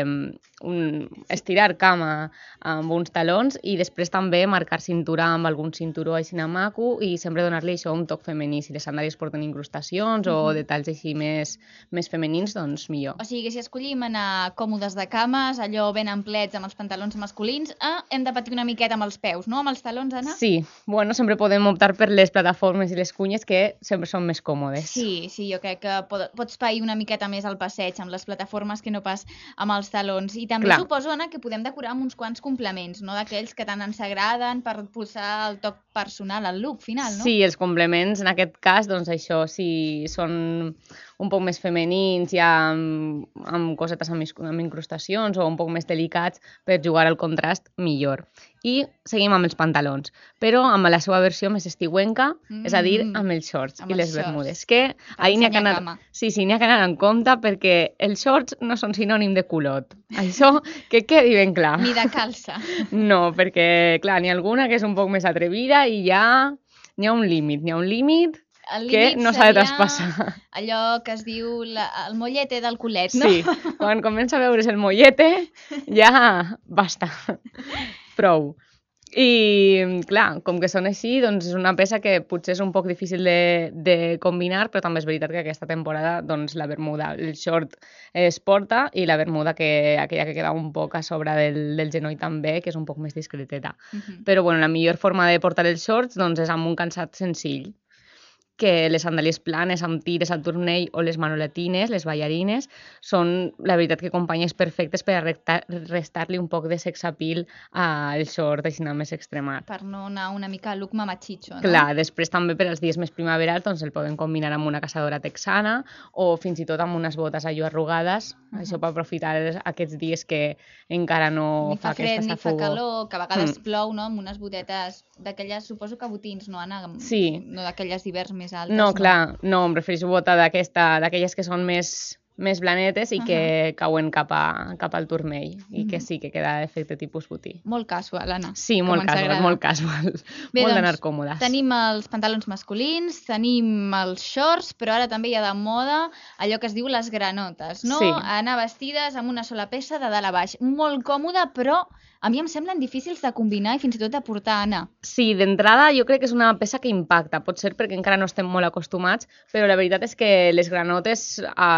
estirar cama amb uns talons i després també marcar cintura amb algun cinturó així maco i sempre donar-li això un toc femení. Si les sandàlies porten incrustacions o detalls així més femenins, doncs millor. O sigui que si escollim anar còmodes de cames, allò ben amplets amb els pantalons masculins, hem de patir una miqueta amb els peus, no? Amb els talons anar? Sí, bueno, sempre podem optar per les plataformes i les cunyes que sempre són més còmodes. Sí, jo crec que pots pair una miqueta més al passeig amb les plataformes que no pas amb els talons. I també suposo, Anna, que podem decorar amb uns quants complements, no? D'aquells que tant ens agraden per posar el toc personal al look final, no? Sí, els complements, en aquest cas, doncs això, si són un poc més femenins, ja amb cosetes amb incrustacions o un poc més delicats, per jugar al contrast, millor. I seguim amb els pantalons, però amb la seva versió més estiuenca, és a dir, amb els shorts i les bermudes. Que ahir n'hi ha que anar... Sí, n'hi ha que anar en compte perquè els shorts no són sinònim de culot. Això que quedi ben clar. Ni de calça. No, perquè, clar, n'hi ha alguna que és un poc més atrevida i ja n'hi ha un límit. N'hi ha un límit que no s'ha de traspassar. Allò que es diu el mollete del culet, no? Sí, quan comença a veure's el mollete, ja basta, prou. I, clar, com que són així, doncs és una peça que potser és un poc difícil de combinar, però també és veritat que aquesta temporada doncs, la bermuda, el short es porta i la bermuda, aquella que queda un poc a sobre del genoll també, que és un poc més discreteta. Però bueno, la millor forma de portar els shorts doncs, és amb un calçat senzill, que les sandàlies planes amb tires al turmell o les manoletines, les ballarines, són, la veritat, que companyes perfectes per a restar-li un poc de sex appeal al short així més extremat. Per no anar una mica a look mamachitxo, no? Clar, després també per als dies més primaverals doncs el podem combinar amb una caçadora texana o fins i tot amb unes botes allò arrugades, això per aprofitar aquests dies que encara no fa aquesta fred, ni safugo. fa calor, que a vegades plou, no? Amb unes botetes d'aquelles, suposo que botins, no, Anna? Sí. No d'aquelles d'hiverns més altes. No, clar, no, em refereixo a bota d'aquelles que són més blanetes i que cauen cap al turmell i que sí que queda d'efecte tipus botí. Molt casual, Anna. Sí, molt casual. Bé, molt d'anar còmodes. Tenim els pantalons masculins, tenim els shorts, però ara també hi ha de moda allò que es diu les granotes, no? Sí. Anar vestides amb una sola peça de dalt a baix. Molt còmode, però a mi em semblen difícils de combinar i fins i tot de portar, Anna. Sí, d'entrada jo crec que és una peça que impacta, pot ser perquè encara no estem molt acostumats, però la veritat és que les granotes,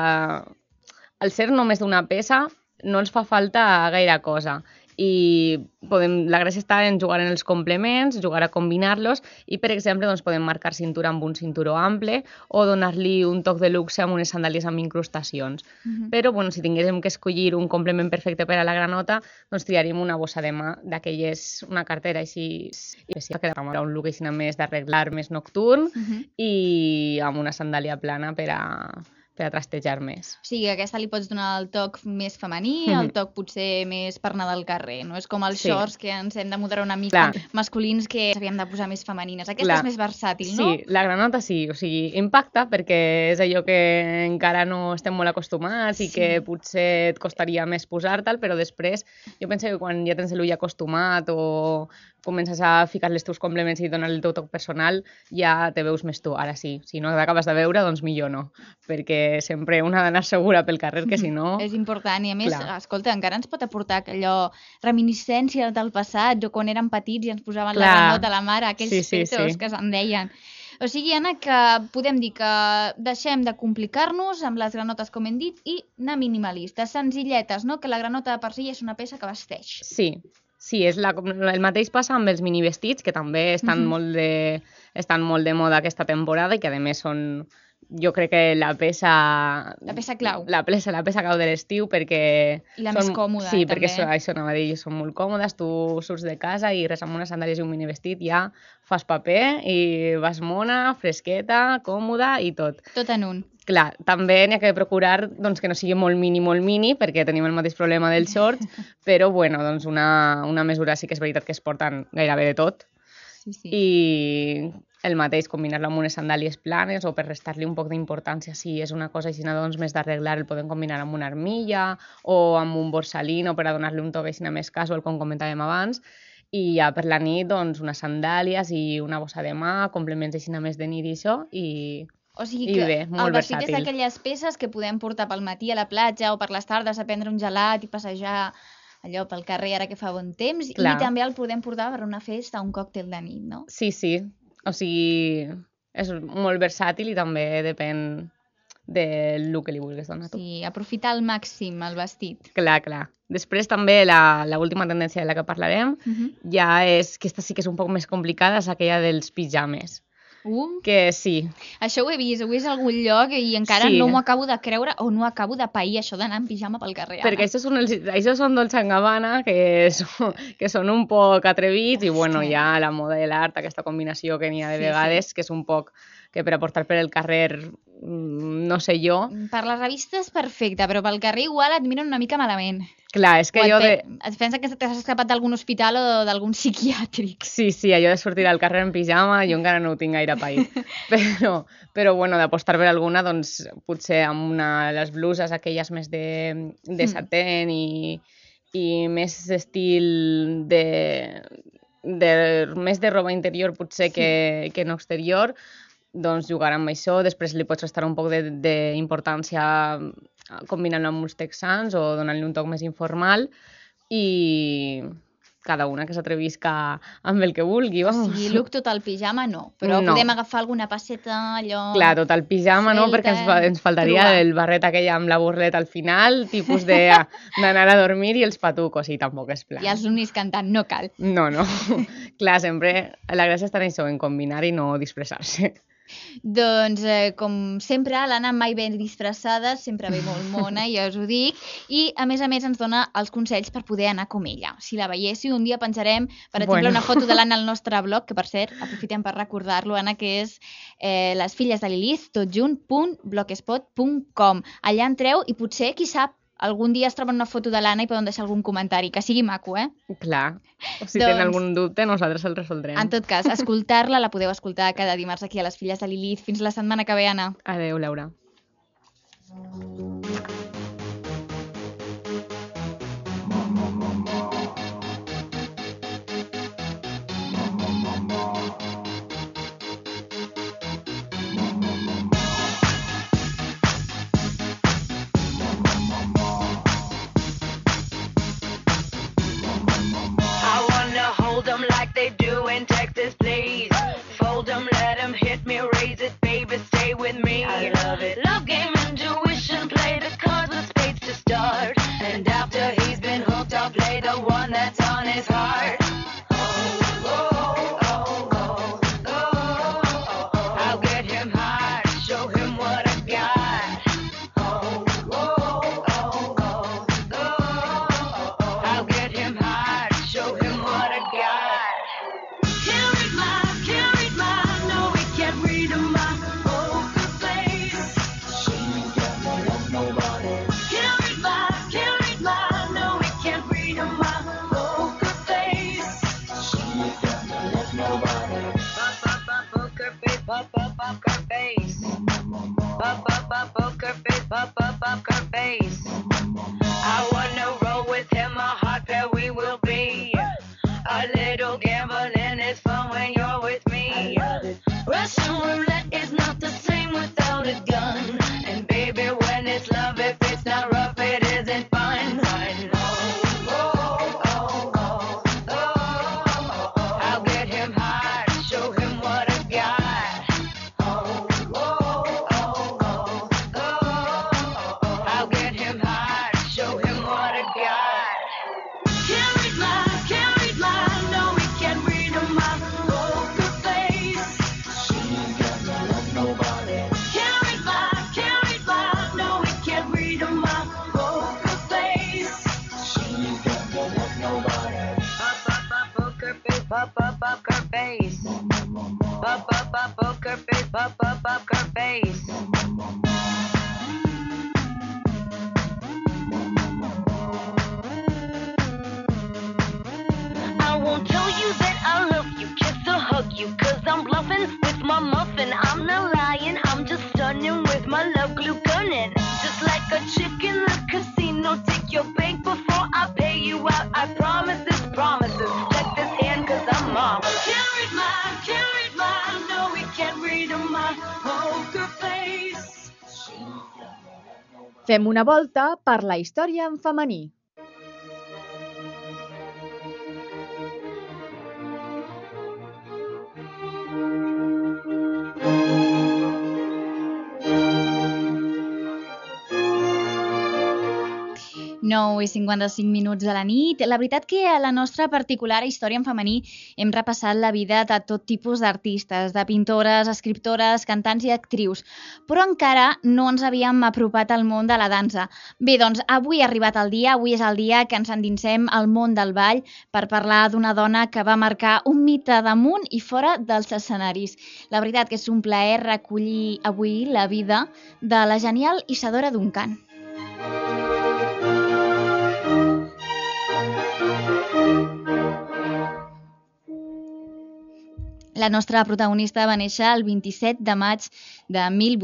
al ser només d'una peça, no ens fa falta gaire cosa. I la gràcia està en jugar en els complements, jugar a combinar-los i, per exemple, doncs, podem marcar cintura amb un cinturó ample o donar-li un toc de luxe amb unes sandàlies amb incrustacions. Però, bueno, si tinguéssim que escollir un complement perfecte per a la granota, doncs triaríem una bossa de mà d'aquelles, una cartera així, i que quedarà un look així més d'arreglar més nocturn i amb una sandàlia plana per a trastejar més. O sigui, aquesta li pots donar el toc més femení, el toc potser més per anar del carrer, no? És com els shorts que ens hem de moderar una mica masculins que havíem de posar més femenines. Aquesta és més versàtil, no? Sí, la granota sí, o sigui, impacta perquè és allò que encara no estem molt acostumats i que potser et costaria més posar-te'l, però després jo penso que quan ja tens l'ull acostumat o comences a ficar els teus complements i donar el teu toc personal, ja te veus més tu. Ara sí, si no t'acabes de veure, doncs millor no, perquè sempre una ha d'anar segura pel carrer, que si no... És important, i a més, escolta, encara ens pot aportar allò reminiscència del passat, o quan érem petits i ens posaven la granota a la mare, aquells fetos que se'n deien. O sigui, Anna, que podem dir que deixem de complicar-nos amb les granotes, com hem dit, i anar minimalistes, senzilletes, no? Que la granota per si és una peça que vesteix. Sí, el mateix passa amb els minivestits, que també estan molt de moda aquesta temporada i que, a més, són jo crec que la peça... La peça clau. La peça clau de l'estiu perquè... I la més còmoda, sí, també. perquè això anava a dir, són molt còmodes, tu surts de casa i res amb unes sandàlies i un minivestit ja fas paper i vas mona, fresqueta, còmoda i tot. Tot en un. Clar, també n'hi ha que procurar doncs, que no sigui molt mini, perquè tenim el mateix problema dels shorts, però bueno, doncs una mesura sí que és veritat que es porten gairebé de tot. Sí. I el mateix, combinar-lo amb unes sandàlies planes o per restar-li un poc d'importància si és una cosa així doncs, més d'arreglar, el podem combinar amb una armilla o amb un borsalino per a donar-li un toc així més casual, com comentàvem abans, i ja per la nit doncs, unes sandàlies i una bossa de mà, complements així més de nit i això, o sigui que bé, molt el vestit versàtil. és d'aquelles peces que podem portar pel matí a la platja o per les tardes a prendre un gelat i passejar allò pel carrer ara que fa bon temps. Clar. I també el podem portar per una festa o un còctel de nit, no? Sí. O sigui, és molt versàtil i també depèn del look que li vulguis donar tu. Sí, aprofitar al màxim el vestit. Clar. Després també l'última tendència de la que parlarem ja és, que esta sí que és un poc més complicada, és aquella dels pijames. Que sí. Això ho he vist a algun lloc i encara no m'ho acabo de creure o no acabo de pair això d'anar en pijama pel carrer. Perquè això són Dolce & Gabbana que són un poc atrevits i bueno, ja la moda de l'art, aquesta combinació que n'hi ha de vegades, que és un poc que per a portar per el carrer, no sé jo... Per les revistes perfecte, però pel carrer igual et miren una mica malament. Clar, és que Et pensa que t'has escapat d'algun hospital o d'algun psiquiàtric. Sí, allò de sortir al carrer en pijama, jo encara no ho tinc gaire paït. Però bueno, d'apostar per alguna, doncs potser amb les bluses aquelles més de satén i més estil més de roba interior potser que no exterior, doncs jugar amb això, després li pots restar un poc d'importància combinant-lo amb uns texans o donant-li un toc més informal i cada una que s'atrevisca amb el que vulgui, vamos. Sí, look total pijama no, però podem agafar alguna passeta, allò... Clar, total pijama no, perquè ens faltaria el barret aquell amb la burleta al final, tipus d'anar a dormir i els patucos, i tampoc és plan. I els unis cantant, no cal. No. Clar, sempre la gràcia està en això, en combinar i no disfressar-se. Doncs, com sempre, l'Anna mai ben disfressada, sempre ve molt mona, ja us ho dic, i a més ens dona els consells per poder anar com ella. Si la veiéssiu, un dia penjarem, per exemple, una foto de l'Anna al nostre blog, que per cert, aprofitem per recordar-lo, Anna, que és lesfillesdelilith.blogspot.com. Allà entreu i potser, qui sap, algun dia es troben una foto de l'Anna i poden deixar algun comentari, que sigui maco, Clar, si tenen algun dubte nosaltres el resoldrem. En tot cas, escoltar-la la podeu escoltar cada dimarts aquí a Les Filles de Lilith. Fins la setmana que ve, Anna. Adéu, Laura. They do in Texas, please. Fold them, let them hit me, raise it, baby, stay with me. I love it. Love game, intuition, play the cards with spades to start. And after he's been hooked, I'll play the one that's on his heart. I'll get him high, show him what I got. I'll get him high, show him what I got. Face. face. Poker face, poker face. I won't tell you that I love you, kiss or hug you, 'cause I'm bluffing with my muffin. I'm not lying, I'm just stunning with my love glue gunning. Just like a chick in the casino, take your bank before I pay you out. I promise this promises. Check this hand 'cause I'm mom. Can't read mine, no, we can't read my poker face. Fem una volta per la història en femení. I 55 minuts de la nit. La veritat que a la nostra particular història en femení hem repassat la vida de tot tipus d'artistes, de pintores, escriptores, cantants i actrius, però encara no ens havíem apropat al món de la dansa. Bé, doncs avui ha arribat el dia, avui és el dia que ens endinsem al món del ball per parlar d'una dona que va marcar un mite damunt i fora dels escenaris. La veritat que és un plaer recollir avui la vida de la genial Isadora Duncan. La nostra protagonista va néixer el 27 de maig de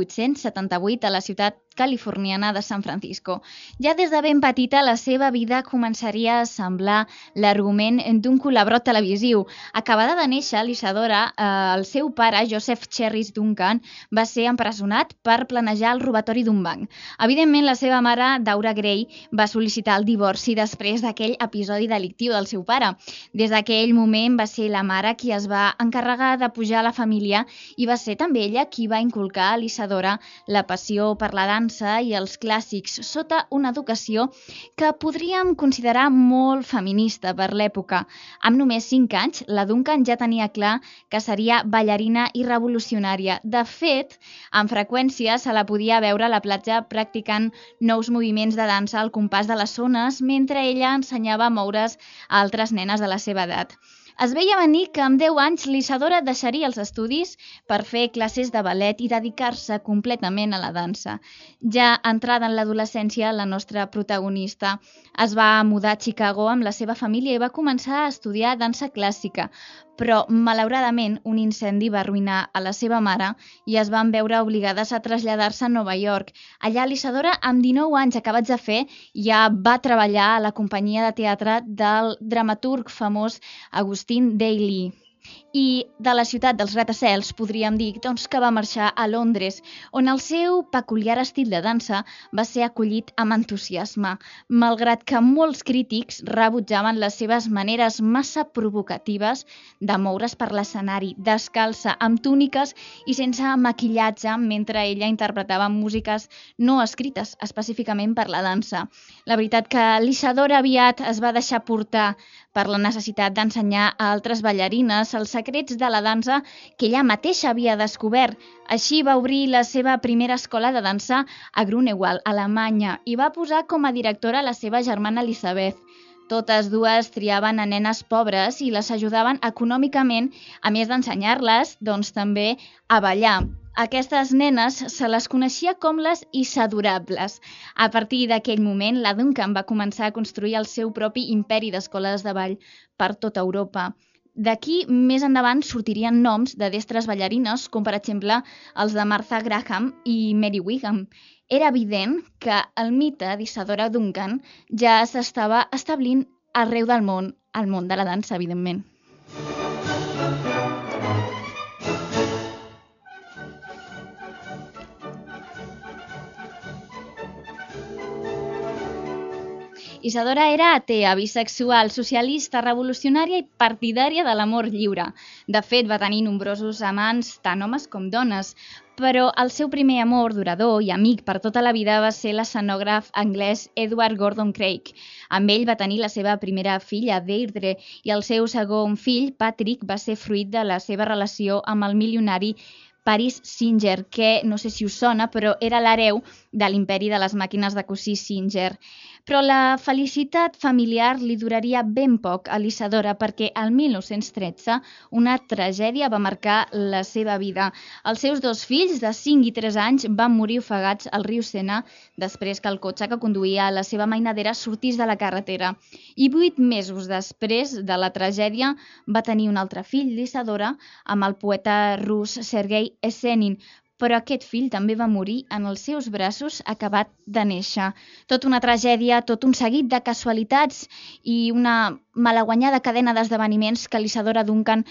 1878 a la ciutat californiana de San Francisco. Ja des de ben petita la seva vida començaria a semblar l'argument d'un colabrot televisiu. Acabada de néixer, l'Isadora, el seu pare, Joseph Cherris Duncan, va ser empresonat per planejar el robatori d'un banc. Evidentment, la seva mare, Daura Gray, va sol·licitar el divorci després d'aquell episodi delictiu del seu pare. Des d'aquell moment va ser la mare qui es va encarregar de pujar la família i va ser també ella qui va inculcar a l'Isadora la passió per la dansa i els clàssics sota una educació que podríem considerar molt feminista per l'època. Amb només 5 anys, la Duncan ja tenia clar que seria ballarina i revolucionària. De fet, amb freqüència se la podia veure a la platja practicant nous moviments de dansa al compàs de les ones mentre ella ensenyava a moure's a altres nenes de la seva edat. Es veia venir que amb 10 anys l'Isadora deixaria els estudis per fer classes de ballet i dedicar-se completament a la dansa. Ja entrada en l'adolescència, la nostra protagonista es va mudar a Chicago amb la seva família i va començar a estudiar dansa clàssica, però malauradament un incendi va arruïnar a la seva mare i es van veure obligades a traslladar-se a Nova York. Allà l'Isadora, amb 19 anys acabats de fer, ja va treballar a la companyia de teatre del dramaturg famós Augustin Daly. I de la ciutat dels gratacels podríem dir que va marxar a Londres, on el seu peculiar estil de dansa va ser acollit amb entusiasme, malgrat que molts crítics rebutjaven les seves maneres massa provocatives de moure's per l'escenari, descalça, amb túniques i sense maquillatge, mentre ella interpretava músiques no escrites específicament per la dansa. La veritat que l'Isadora aviat es va deixar portar per la necessitat d'ensenyar a altres ballarines els secrets de la dansa que ella mateixa havia descobert. Així va obrir la seva primera escola de dansa a Grunewald, Alemanya, i va posar com a directora la seva germana Elisabeth. Totes dues triaven a nenes pobres i les ajudaven econòmicament, a més d'ensenyar-les, també a ballar. Aquestes nenes se les coneixia com les Isadorables. A partir d'aquell moment, la Duncan va començar a construir el seu propi imperi d'escoles de ball per tota Europa. D'aquí, més endavant, sortirien noms de destres ballarines, com per exemple els de Martha Graham i Mary Wiggum. Era evident que el mite d'Isadora Duncan ja s'estava establint arreu del món, al món de la dansa, evidentment. Isadora era atea, bisexual, socialista, revolucionària i partidària de l'amor lliure. De fet, va tenir nombrosos amants, tant homes com dones, però el seu primer amor durador i amic per tota la vida va ser l'escenògraf anglès Edward Gordon Craig. Amb ell va tenir la seva primera filla, Deirdre, i el seu segon fill, Patrick, va ser fruit de la seva relació amb el milionari Paris Singer, que no sé si us sona, però era l'hereu de l'imperi de les màquines de cosir Singer. Però la felicitat familiar li duraria ben poc a l'Isadora perquè el 1913 una tragèdia va marcar la seva vida. Els seus dos fills, de 5 i 3 anys, van morir ofegats al riu Sena després que el cotxe que conduïa a la seva mainadera sortís de la carretera. I 8 mesos després de la tragèdia va tenir un altre fill, l'Isadora, amb el poeta rus Sergei Esenin, però aquest fill també va morir en els seus braços acabat de néixer. Tot una tragèdia, tot un seguit de casualitats i una malaguanyada cadena d'esdeveniments que l'Isadora Duncan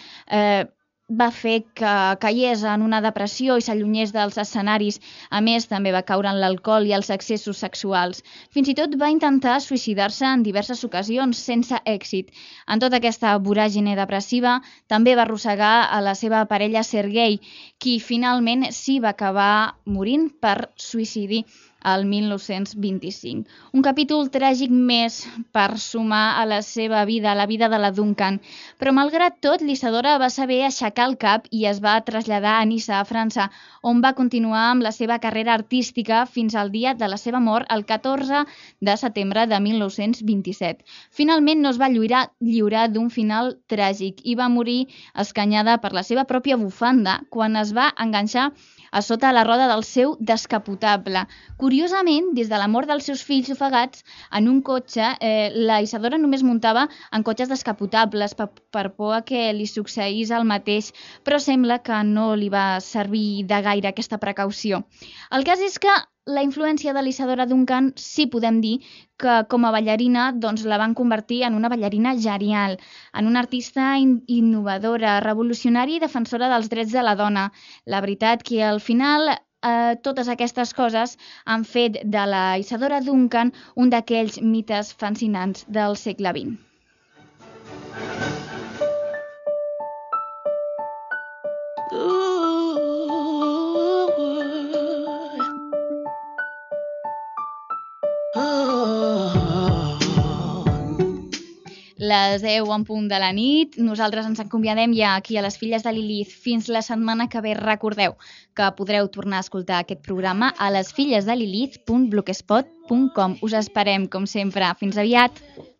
va fer que caigués en una depressió i s'allunyés dels escenaris. A més, també va caure en l'alcohol i els excessos sexuals. Fins i tot va intentar suïcidar-se en diverses ocasions, sense èxit. En tota aquesta voràgine depressiva, també va arrossegar a la seva parella Sergei, qui finalment sí va acabar morint per suïcidi al 1925. Un capítol tràgic més per sumar a la seva vida, a la vida de la Duncan. Però malgrat tot, l'Isadora va saber aixecar el cap i es va traslladar a Niça, a França, on va continuar amb la seva carrera artística fins al dia de la seva mort, el 14 de setembre de 1927. Finalment no es va lliurar d'un final tràgic i va morir escanyada per la seva pròpia bufanda quan es va enganxar a sota la roda del seu descapotable. Curiosament, des de la mort dels seus fills ofegats en un cotxe, la Isadora només muntava en cotxes descapotables per por a que li succeís el mateix, però sembla que no li va servir de gaire aquesta precaució. El cas és que la influència de l'Isadora Duncan sí podem dir que com a ballarina doncs, la van convertir en una ballarina genial, en una artista innovadora, revolucionària i defensora dels drets de la dona. La veritat que al final totes aquestes coses han fet de la Isadora Duncan un d'aquells mites fascinants del segle XX. Les 10 en punt de la nit. Nosaltres ens acomiadem ja aquí a les Filles de Lilith fins la setmana que ve. Recordeu que podreu tornar a escoltar aquest programa a lesfillesdelilith.blogspot.com. Us esperem, com sempre. Fins aviat!